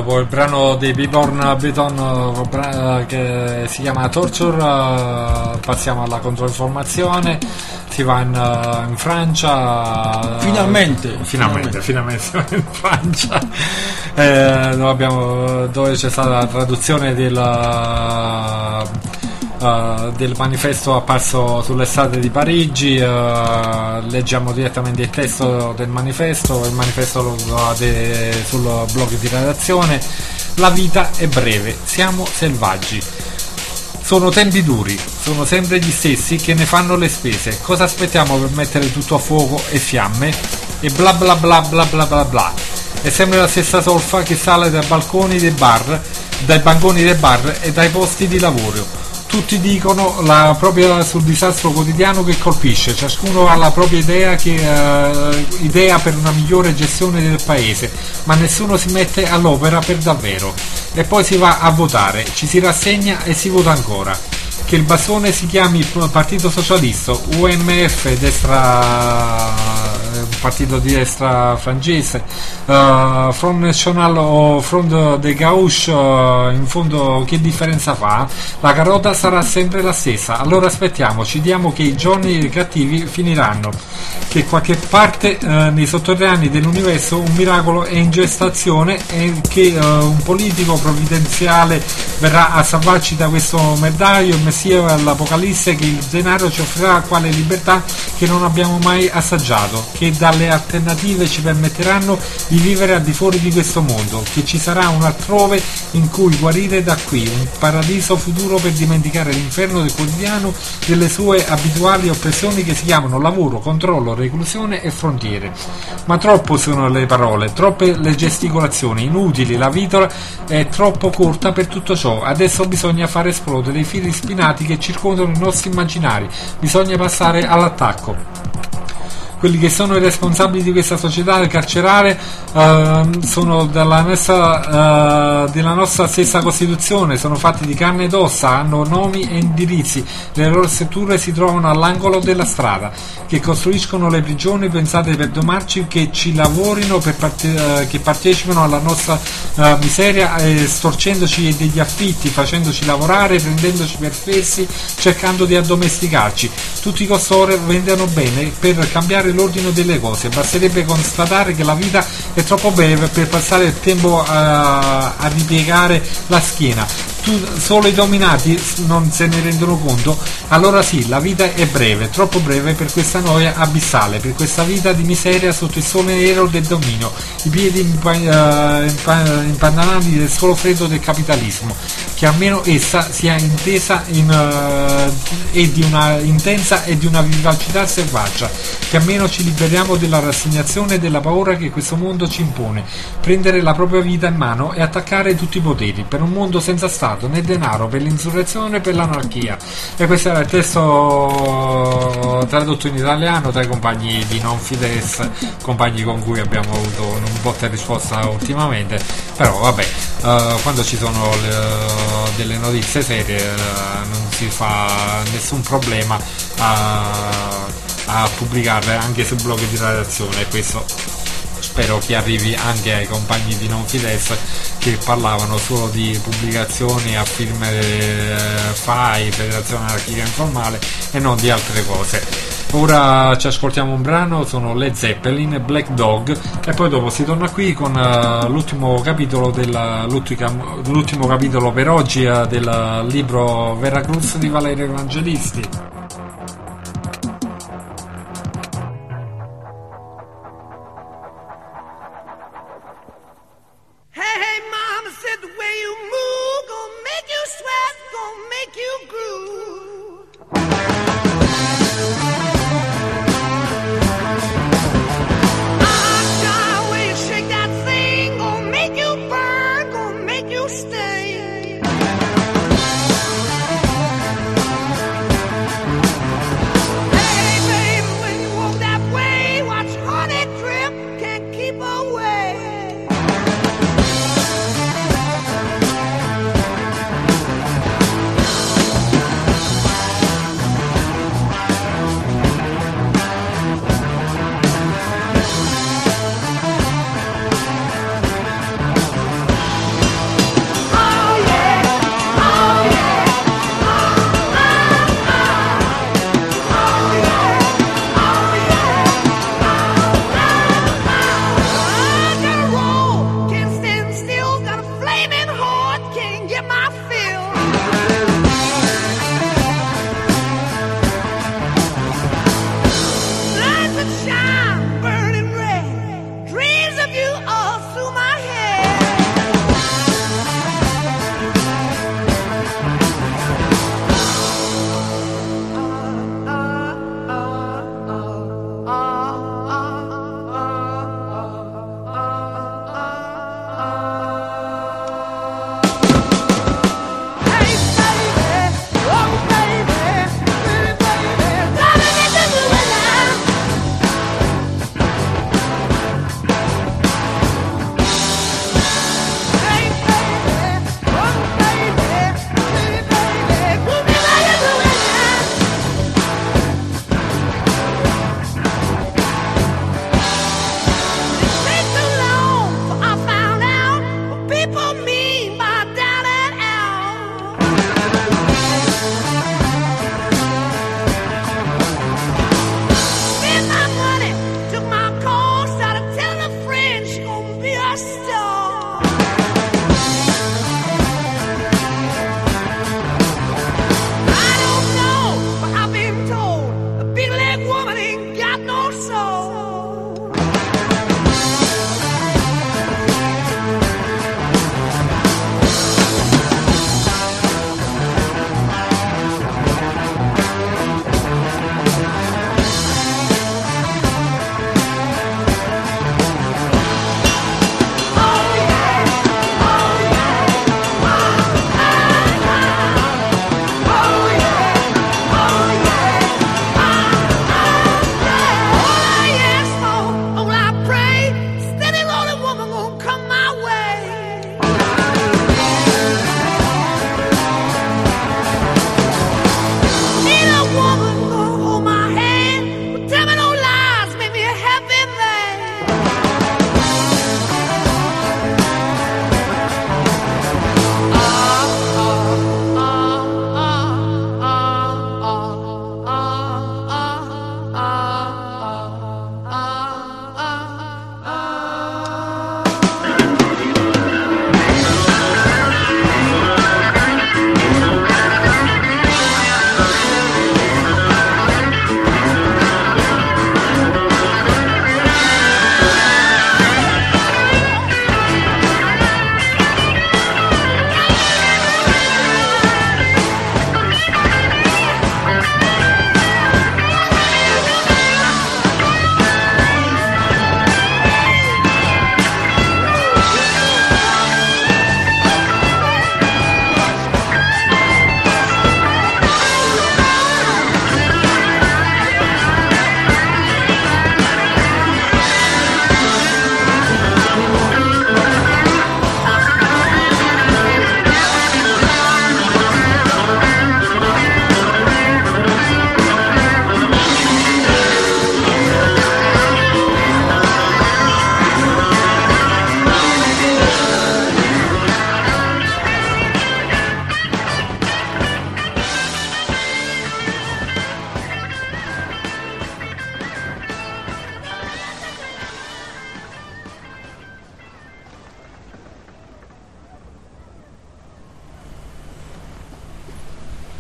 dopo il brano dei Beborn Beton che si chiama Torture, passiamo alla controinformazione. Si va in Francia. Finalmente siamo in Francia, dove c'è stata la traduzione del manifesto apparso sulle strade di Parigi. Leggiamo direttamente il testo del manifesto. Il manifesto lo trovate sul blog di redazione. La vita è breve, siamo selvaggi. Sono tempi duri, sono sempre gli stessi che ne fanno le spese. Cosa aspettiamo per mettere tutto a fuoco e fiamme? E bla bla bla bla bla bla bla. È sempre la stessa solfa che sale dai banconi del bar e dai posti di lavoro. Tutti dicono la propria sul disastro quotidiano che colpisce, ciascuno ha la propria idea per una migliore gestione del paese, ma nessuno si mette all'opera per davvero. E poi si va a votare, ci si rassegna e si vota ancora. Che il bastone si chiami Partito Socialista, UMF, partito di destra francese, Front National o Front de Gauche, in fondo che differenza fa? La carota sarà sempre la stessa. Allora aspettiamo, ci diamo che i giorni cattivi finiranno, che qualche parte nei sotterranei dell'universo un miracolo è in gestazione e che un politico provvidenziale verrà a salvarci da questo merdaio, il messia all'apocalisse, che il denaro ci offrirà quale libertà che non abbiamo mai assaggiato, che dalle alternative ci permetteranno di vivere al di fuori di questo mondo, che ci sarà un altrove in cui guarire da qui, un paradiso futuro per dimenticare l'inferno del quotidiano, delle sue abituali oppressioni che si chiamano lavoro, controllo, reclusione e frontiere. Ma troppo sono le parole, troppe le gesticolazioni, inutili, la vita è troppo corta per tutto ciò. Adesso bisogna far esplodere i fili spinati che circondano i nostri immaginari, bisogna passare all'attacco. Quelli che sono i responsabili di questa società carceraria sono della nostra stessa Costituzione, sono fatti di carne ed ossa, hanno nomi e indirizzi, le loro strutture si trovano all'angolo della strada, che costruiscono le prigioni pensate per domarci, che ci lavorino, che partecipano alla nostra miseria, storcendoci degli affitti, facendoci lavorare, prendendoci per fessi, cercando di addomesticarci. Tutti costoro vendono bene per cambiare l'ordine delle cose. Basterebbe constatare che la vita è troppo breve per passare il tempo a ripiegare la schiena. Solo i dominati non se ne rendono conto. Allora sì, la vita è breve, troppo breve per questa noia abissale, per questa vita di miseria sotto il sole nero del dominio, i piedi impantanati del solo freddo del capitalismo, che almeno essa sia intesa e di una intensa e di una vivacità selvaggia, che almeno ci liberiamo della rassegnazione e della paura che questo mondo ci impone, prendere la propria vita in mano e attaccare tutti i poteri, per un mondo senza Stato né denaro, per l'insurrezione e per l'anarchia. E questo era il testo tradotto in italiano dai compagni di Non Fides, compagni con cui abbiamo avuto un botta e risposta ultimamente. Però vabbè, quando ci sono delle notizie serie non si fa nessun problema a pubblicarle anche sul blog di redazione, e questo spero che arrivi anche ai compagni di Non Fides, che parlavano solo di pubblicazioni a firme FAI, Federazione Anarchica Informale, e non di altre cose. Ora ci ascoltiamo un brano, sono Led Zeppelin, Black Dog, e poi dopo si torna qui con l'ultimo capitolo per oggi del libro Veracruz di Valerio Evangelisti.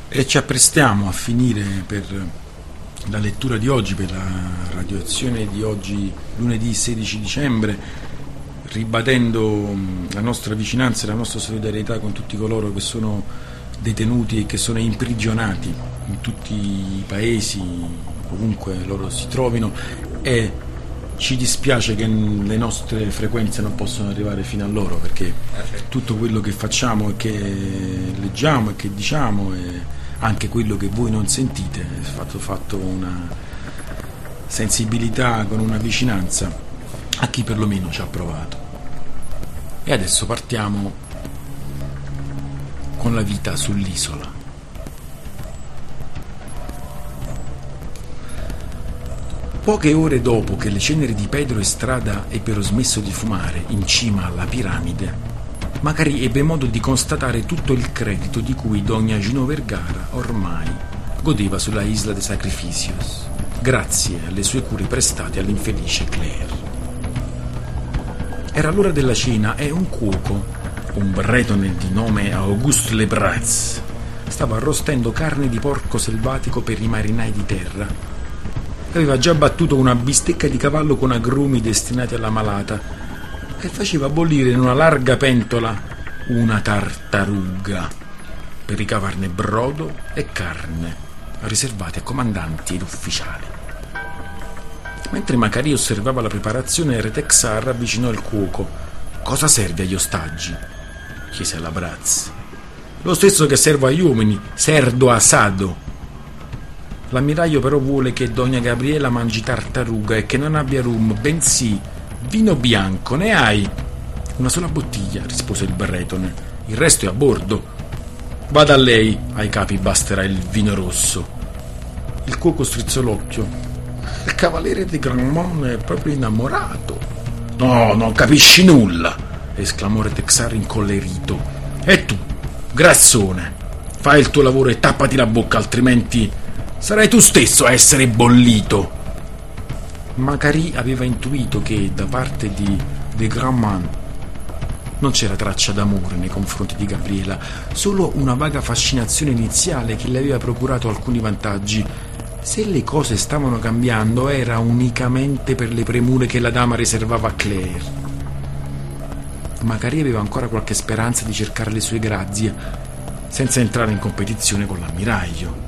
E ci apprestiamo a finire per la lettura di oggi, per la radioazione di oggi, lunedì 16 dicembre, ribadendo la nostra vicinanza e la nostra solidarietà con tutti coloro che sono detenuti e che sono imprigionati in tutti i paesi, ovunque loro si trovino, e ci dispiace che le nostre frequenze non possono arrivare fino a loro, perché tutto quello che facciamo e che leggiamo e che diciamo e anche quello che voi non sentite è fatto una sensibilità, con una vicinanza a chi perlomeno ci ha provato. E adesso partiamo con la vita sull'isola. Poche ore dopo che le ceneri di Pedro Estrada ebbero smesso di fumare in cima alla piramide, Macari ebbe modo di constatare tutto il credito di cui Dona Juno Vergara ormai godeva sulla Isla de Sacrificios, grazie alle sue cure prestate all'infelice Claire. Era l'ora della cena e un cuoco, un bretone di nome Auguste Lebras, stava arrostendo carne di porco selvatico per i marinai di terra. Aveva già battuto una bistecca di cavallo con agrumi destinati alla malata e faceva bollire in una larga pentola una tartaruga per ricavarne brodo e carne riservati a comandanti ed ufficiali. Mentre Macari osservava la preparazione, Retexar avvicinò il cuoco. «Cosa serve agli ostaggi?» chiese alla Braz. «Lo stesso che serve agli uomini, serdo asado». L'ammiraglio però vuole che Donna Gabriela mangi tartaruga e che non abbia rum, bensì vino bianco. Ne hai? Una sola bottiglia, rispose il bretone. Il resto è a bordo. Vada a lei, ai capi basterà il vino rosso. Il cuoco strizzò l'occhio. Il cavaliere di Granmont è proprio innamorato. No, non capisci nulla, esclamò Retexar incollerito. E tu, grassone, fai il tuo lavoro e tappati la bocca, altrimenti sarai tu stesso a essere bollito. Macari aveva intuito che da parte di Granmont non c'era traccia d'amore nei confronti di Gabriela, solo una vaga fascinazione iniziale che le aveva procurato alcuni vantaggi. Se le cose stavano cambiando era unicamente per le premure che la dama riservava a Claire. Macari aveva ancora qualche speranza di cercare le sue grazie senza entrare in competizione con l'ammiraglio.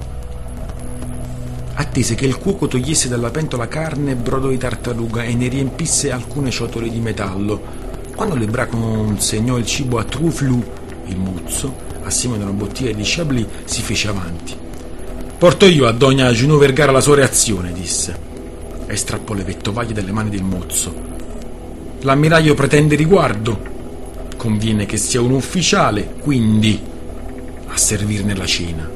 Attese che il cuoco togliesse dalla pentola carne e brodo di tartaruga e ne riempisse alcune ciotole di metallo. Quando Lebras consegnò il cibo a Truflu, il mozzo, assieme ad una bottiglia di Chablis, si fece avanti. «Porto io a Dona Juno Vergara la sua reazione», disse, e strappò le vettovaglie dalle mani del mozzo. «L'ammiraglio pretende riguardo. Conviene che sia un ufficiale, quindi a servirne la cena».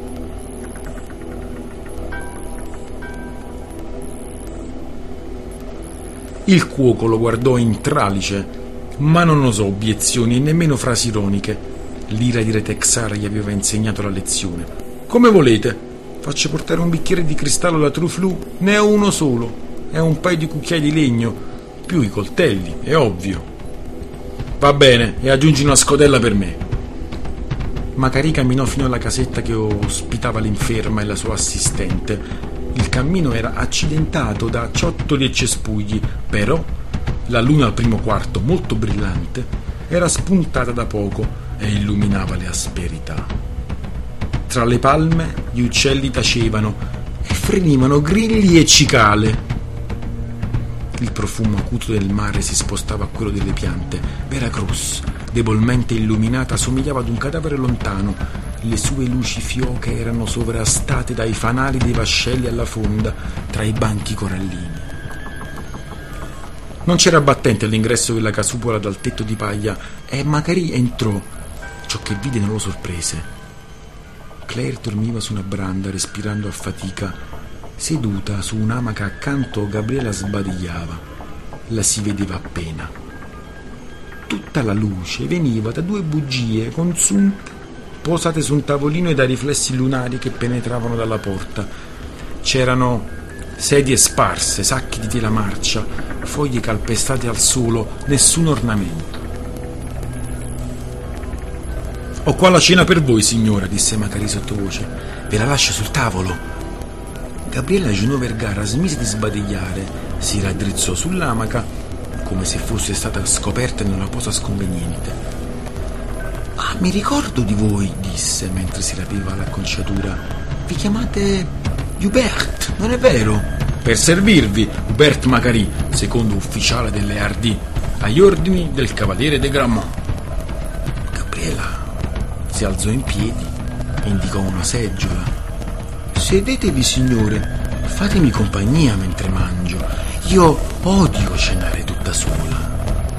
Il cuoco lo guardò in tralice, ma non osò obiezioni e nemmeno frasi ironiche. L'ira di Retexar gli aveva insegnato la lezione. «Come volete. Faccio portare un bicchiere di cristallo alla Truflu? Ne ho uno solo. E un paio di cucchiai di legno, più i coltelli, è ovvio». «Va bene, e aggiungi una scodella per me». Macari camminò fino alla casetta che ospitava l'inferma e la sua assistente. Il cammino era accidentato da ciottoli e cespugli, però la luna al primo quarto, molto brillante, era spuntata da poco e illuminava le asperità. Tra le palme gli uccelli tacevano e frenivano grilli e cicale. Il profumo acuto del mare si spostava a quello delle piante. Veracruz, debolmente illuminata, somigliava ad un cadavere lontano. Le sue luci fioche erano sovrastate dai fanali dei vascelli alla fonda, tra i banchi corallini. Non c'era battente all'ingresso della casupola dal tetto di paglia e Macari entrò. Ciò che vide non lo sorprese. Claire dormiva su una branda, respirando a fatica. Seduta su un'amaca accanto, Gabriela sbadigliava. La si vedeva appena. Tutta la luce veniva da due bugie consunte posate su un tavolino e da riflessi lunari che penetravano dalla porta. C'erano sedie sparse, sacchi di tela marcia, foglie calpestate al suolo, nessun ornamento. Ho qua la cena per voi, signora, disse Macari sottovoce. Ve la lascio sul tavolo. Gabriella Junot Vergara smise di sbadigliare, si raddrizzò sull'amaca come se fosse stata scoperta in una posa sconveniente. Ah, mi ricordo di voi, disse mentre si rapiva l'acconciatura. Vi chiamate Hubert, non è vero? Per servirvi, Hubert Macari, secondo ufficiale delle Hardy, agli ordini del cavaliere de Grammont. Gabriella si alzò in piedi e indicò una seggiola. Sedetevi, signore, fatemi compagnia mentre mangio. Io odio cenare tutta sola.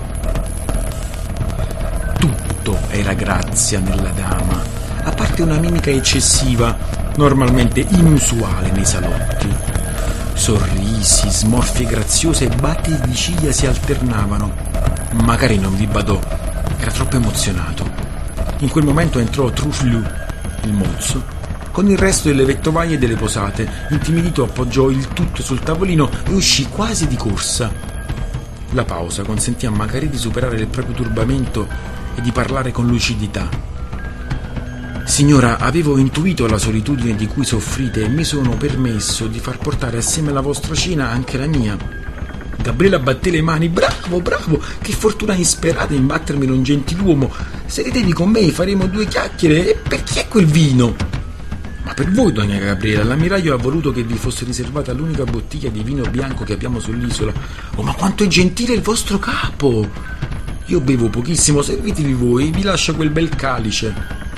Tutto era grazia nella dama, a parte una mimica eccessiva, normalmente inusuale nei salotti. Sorrisi, smorfie graziose e battiti di ciglia si alternavano. Magari non vi badò, era troppo emozionato. In quel momento entrò Truffelu, il mozzo, con il resto delle vettovaglie e delle posate. Intimidito appoggiò il tutto sul tavolino e uscì quasi di corsa. La pausa consentì a Macari di superare il proprio turbamento e di parlare con lucidità. Signora, avevo intuito la solitudine di cui soffrite e mi sono permesso di far portare assieme alla vostra cena anche la mia. Gabriella batté le mani. Bravo, bravo, che fortuna insperata imbattermi in un gentiluomo. Sedetevi con me, faremo 2 chiacchiere. E per chi è quel vino? Ma per voi, donna Gabriella, l'ammiraglio ha voluto che vi fosse riservata l'unica bottiglia di vino bianco che abbiamo sull'isola. Oh, ma quanto è gentile il vostro capo! Io bevo pochissimo, servitevi voi, vi lascio quel bel calice.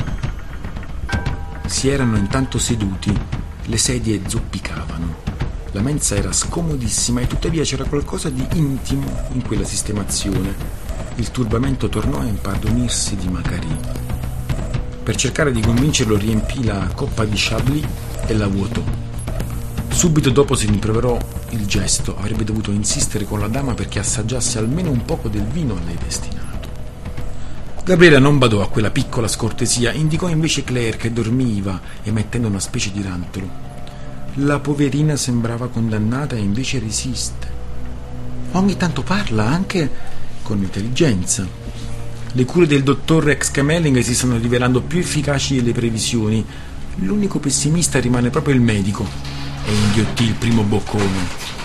Si erano intanto seduti, le sedie zoppicavano. La mensa era scomodissima e tuttavia c'era qualcosa di intimo in quella sistemazione. Il turbamento tornò a impadronirsi di Macari. Per cercare di convincerlo riempì la coppa di Chablis e la vuotò. Subito dopo si rimproverò il gesto, avrebbe dovuto insistere con la dama perché assaggiasse almeno un poco del vino a lei destinato. Gabriella non badò a quella piccola scortesia, indicò invece Claire che dormiva, emettendo una specie di rantolo. La poverina sembrava condannata e invece resiste. Ogni tanto parla, anche con intelligenza. Le cure del dottor Excameling si stanno rivelando più efficaci delle previsioni. L'unico pessimista rimane proprio il medico. E inghiottì il primo boccone.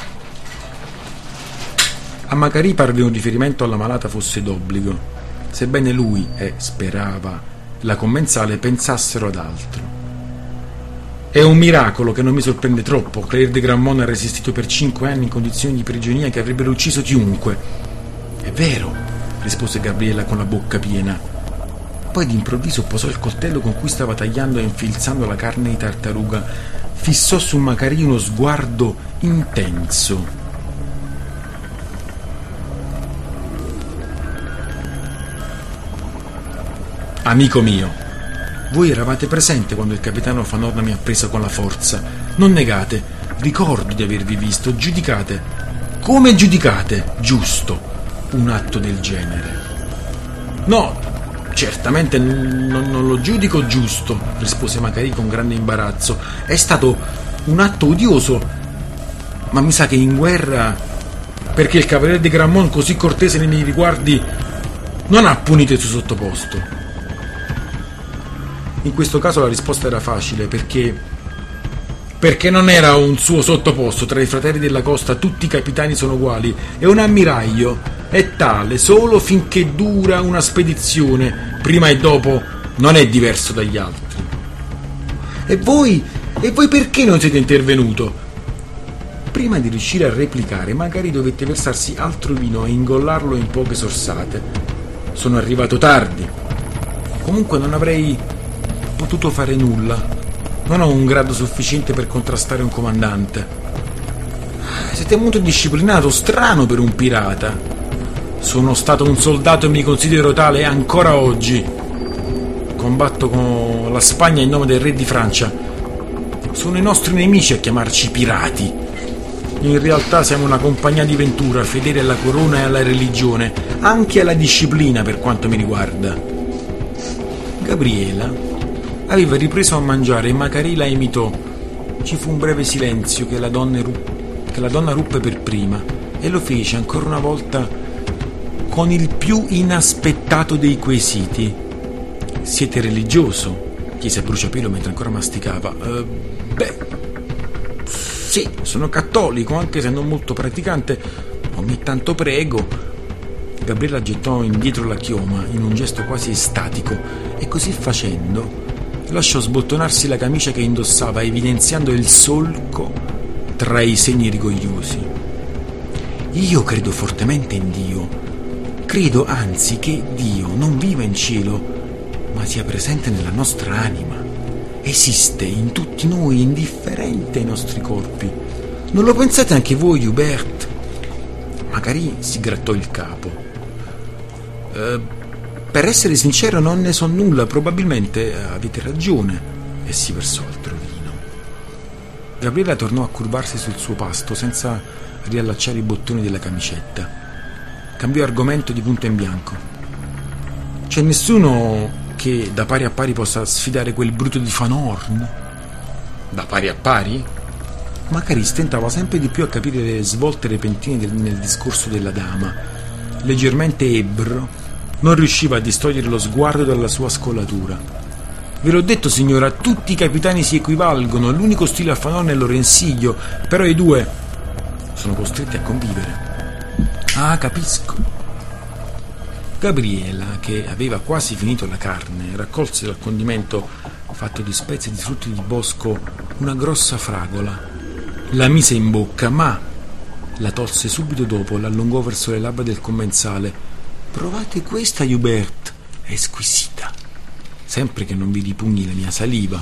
A Macari parve un riferimento alla malata fosse d'obbligo, sebbene lui e, sperava, la commensale pensassero ad altro. È un miracolo che non mi sorprende troppo. Claire de Grammont ha resistito per 5 anni in condizioni di prigionia che avrebbero ucciso chiunque. È vero, rispose Gabriella con la bocca piena. Poi d'improvviso posò il coltello con cui stava tagliando e infilzando la carne di tartaruga. Fissò su Macari uno sguardo intenso. Amico mio, voi eravate presente quando il capitano Fanorna mi ha preso con la forza. Non negate, ricordo di avervi visto, giudicate. Come giudicate? Giusto un atto del genere? No, certamente non lo giudico giusto, rispose Macari con grande imbarazzo. È stato un atto odioso, ma mi sa che in guerra, perché il cavaliere de Grammont, così cortese nei miei riguardi, non ha punito il suo sottoposto. In questo caso la risposta era facile, perché non era un suo sottoposto. Tra i fratelli della costa tutti i capitani sono uguali e un ammiraglio è tale solo finché dura una spedizione. Prima e dopo non è diverso dagli altri. E voi perché non siete intervenuto? Prima di riuscire a replicare, magari dovette versarsi altro vino e ingollarlo in poche sorsate. Sono arrivato tardi. Comunque non avrei potuto fare nulla. Non ho un grado sufficiente per contrastare un comandante. Siete molto disciplinato, strano per un pirata. Sono stato un soldato e mi considero tale ancora oggi. Combatto con la Spagna in nome del re di Francia. Sono i nostri nemici a chiamarci pirati. In realtà siamo una compagnia di ventura, fedele alla corona e alla religione, anche alla disciplina per quanto mi riguarda. Gabriella aveva ripreso a mangiare e Macari la imitò. Ci fu un breve silenzio che la donna ruppe per prima e lo fece ancora una volta con il più inaspettato dei quesiti. Siete religioso? Chiese a bruciapelo mentre ancora masticava. Sì, sono cattolico, anche se non molto praticante. Ogni tanto prego. Gabriela gettò indietro la chioma in un gesto quasi estatico e così facendo lasciò sbottonarsi la camicia che indossava, evidenziando il solco tra i segni rigogliosi. Io credo fortemente in Dio. Credo anzi che Dio non viva in cielo, ma sia presente nella nostra anima. Esiste in tutti noi, indifferente ai nostri corpi. Non lo pensate anche voi, Hubert? Magari si grattò il capo. Per essere sincero non ne so nulla, probabilmente avete ragione. E si versò al trovino. Gabriela tornò a curvarsi sul suo pasto senza riallacciare i bottoni della camicetta. Cambiò argomento di punto in bianco. C'è nessuno che da pari a pari possa sfidare quel bruto di Van Horn? Da pari a pari? Magari stentava sempre di più a capire le svolte repentine nel discorso della dama. Leggermente ebbro, non riusciva a distogliere lo sguardo dalla sua scollatura. Ve l'ho detto, signora, tutti i capitani si equivalgono, l'unico stile a Van Horn è l'orensiglio, però i due sono costretti a convivere. Ah, capisco. Gabriela, che aveva quasi finito la carne, raccolse dal condimento fatto di spezie di frutti di bosco una grossa fragola. La mise in bocca, ma la tolse subito dopo, l'allungò verso le labbra del commensale. Provate questa, Hubert, è squisita. Sempre che non vi ripugni la mia saliva.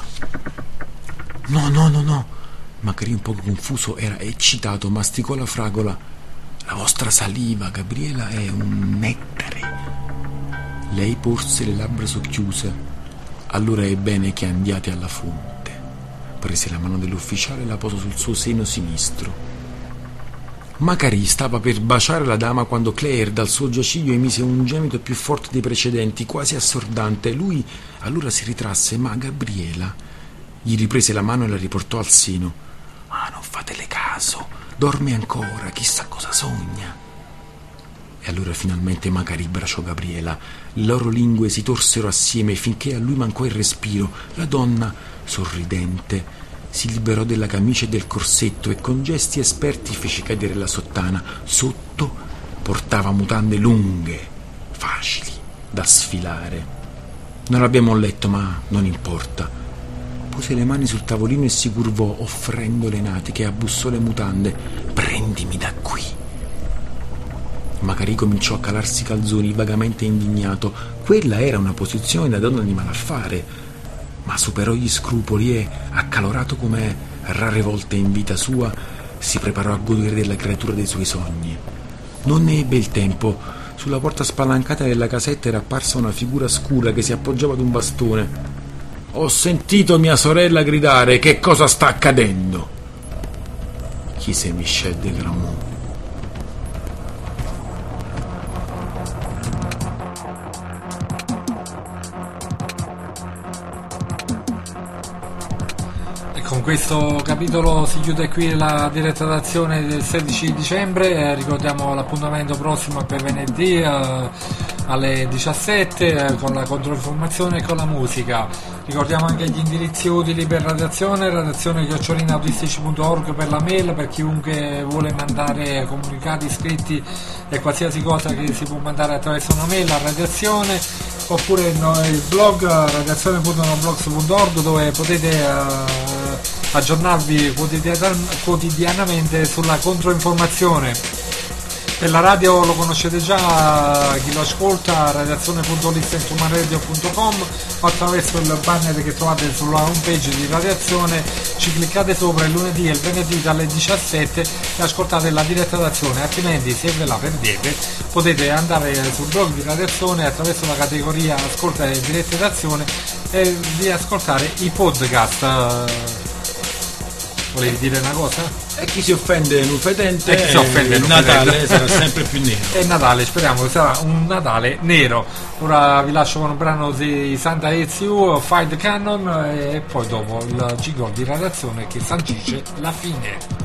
No. Macari, un poco confuso, era eccitato, masticò la fragola. La vostra saliva, Gabriela, è un nettare. Lei porse le labbra socchiuse. Allora è bene che andiate alla fonte. Prese la mano dell'ufficiale e la posò sul suo seno sinistro. Macari stava per baciare la dama quando Claire dal suo giaciglio emise un gemito più forte dei precedenti, quasi assordante. Lui allora si ritrasse, ma Gabriela gli riprese la mano e la riportò al seno. Ah, non fatele caso, dorme ancora, chissà cosa sogna. E allora finalmente Macari baciò Gabriela. Le loro lingue si torsero assieme finché a lui mancò il respiro. La donna, sorridente, si liberò della camicia e del corsetto e con gesti esperti fece cadere la sottana. Sotto portava mutande lunghe, facili da sfilare. Non abbiamo letto, ma non importa. Pose le mani sul tavolino e si curvò, offrendo le natiche, abbussò le mutande. Prendimi da qui. Macari cominciò a calarsi i calzoni, vagamente indignato. Quella era una posizione da donna di malaffare, ma superò gli scrupoli e, accalorato come rare volte in vita sua, si preparò a godere della creatura dei suoi sogni. Non ne ebbe il tempo. Sulla porta spalancata della casetta era apparsa una figura scura che si appoggiava ad un bastone. Ho sentito mia sorella gridare. Che cosa sta accadendo? Chiese Michel de Gramont. Con questo capitolo si chiude qui la diretta d'azione del 16 dicembre. Ricordiamo l'appuntamento prossimo per venerdì alle 17 con la controinformazione e con la musica. Ricordiamo anche gli indirizzi utili per redazione@autistici.org per la mail, per chiunque vuole mandare comunicati scritti e qualsiasi cosa che si può mandare attraverso una mail a redazione, oppure il blog redazione.noblogs.org, dove potete aggiornarvi quotidianamente sulla controinformazione. Per la radio lo conoscete già, chi lo ascolta, redazione.listenhumanradio.com, o attraverso il banner che trovate sulla homepage di Radiazione. Ci cliccate sopra il lunedì e il venerdì dalle 17 e ascoltate la diretta d'azione. Altrimenti, se ve la perdete, potete andare sul blog di Radiazione attraverso la categoria ascolta e dirette d'azione e riascoltare i podcast. Volevi dire una cosa? E chi si offende non fedente, chi si offende il Natale sarà sempre più nero. E Natale, speriamo che sarà un Natale nero. Ora vi lascio con un brano di Santa Ezio, Fight the Cannon, e poi dopo il jingle di Radiazione che sancisce la fine.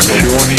Produzioni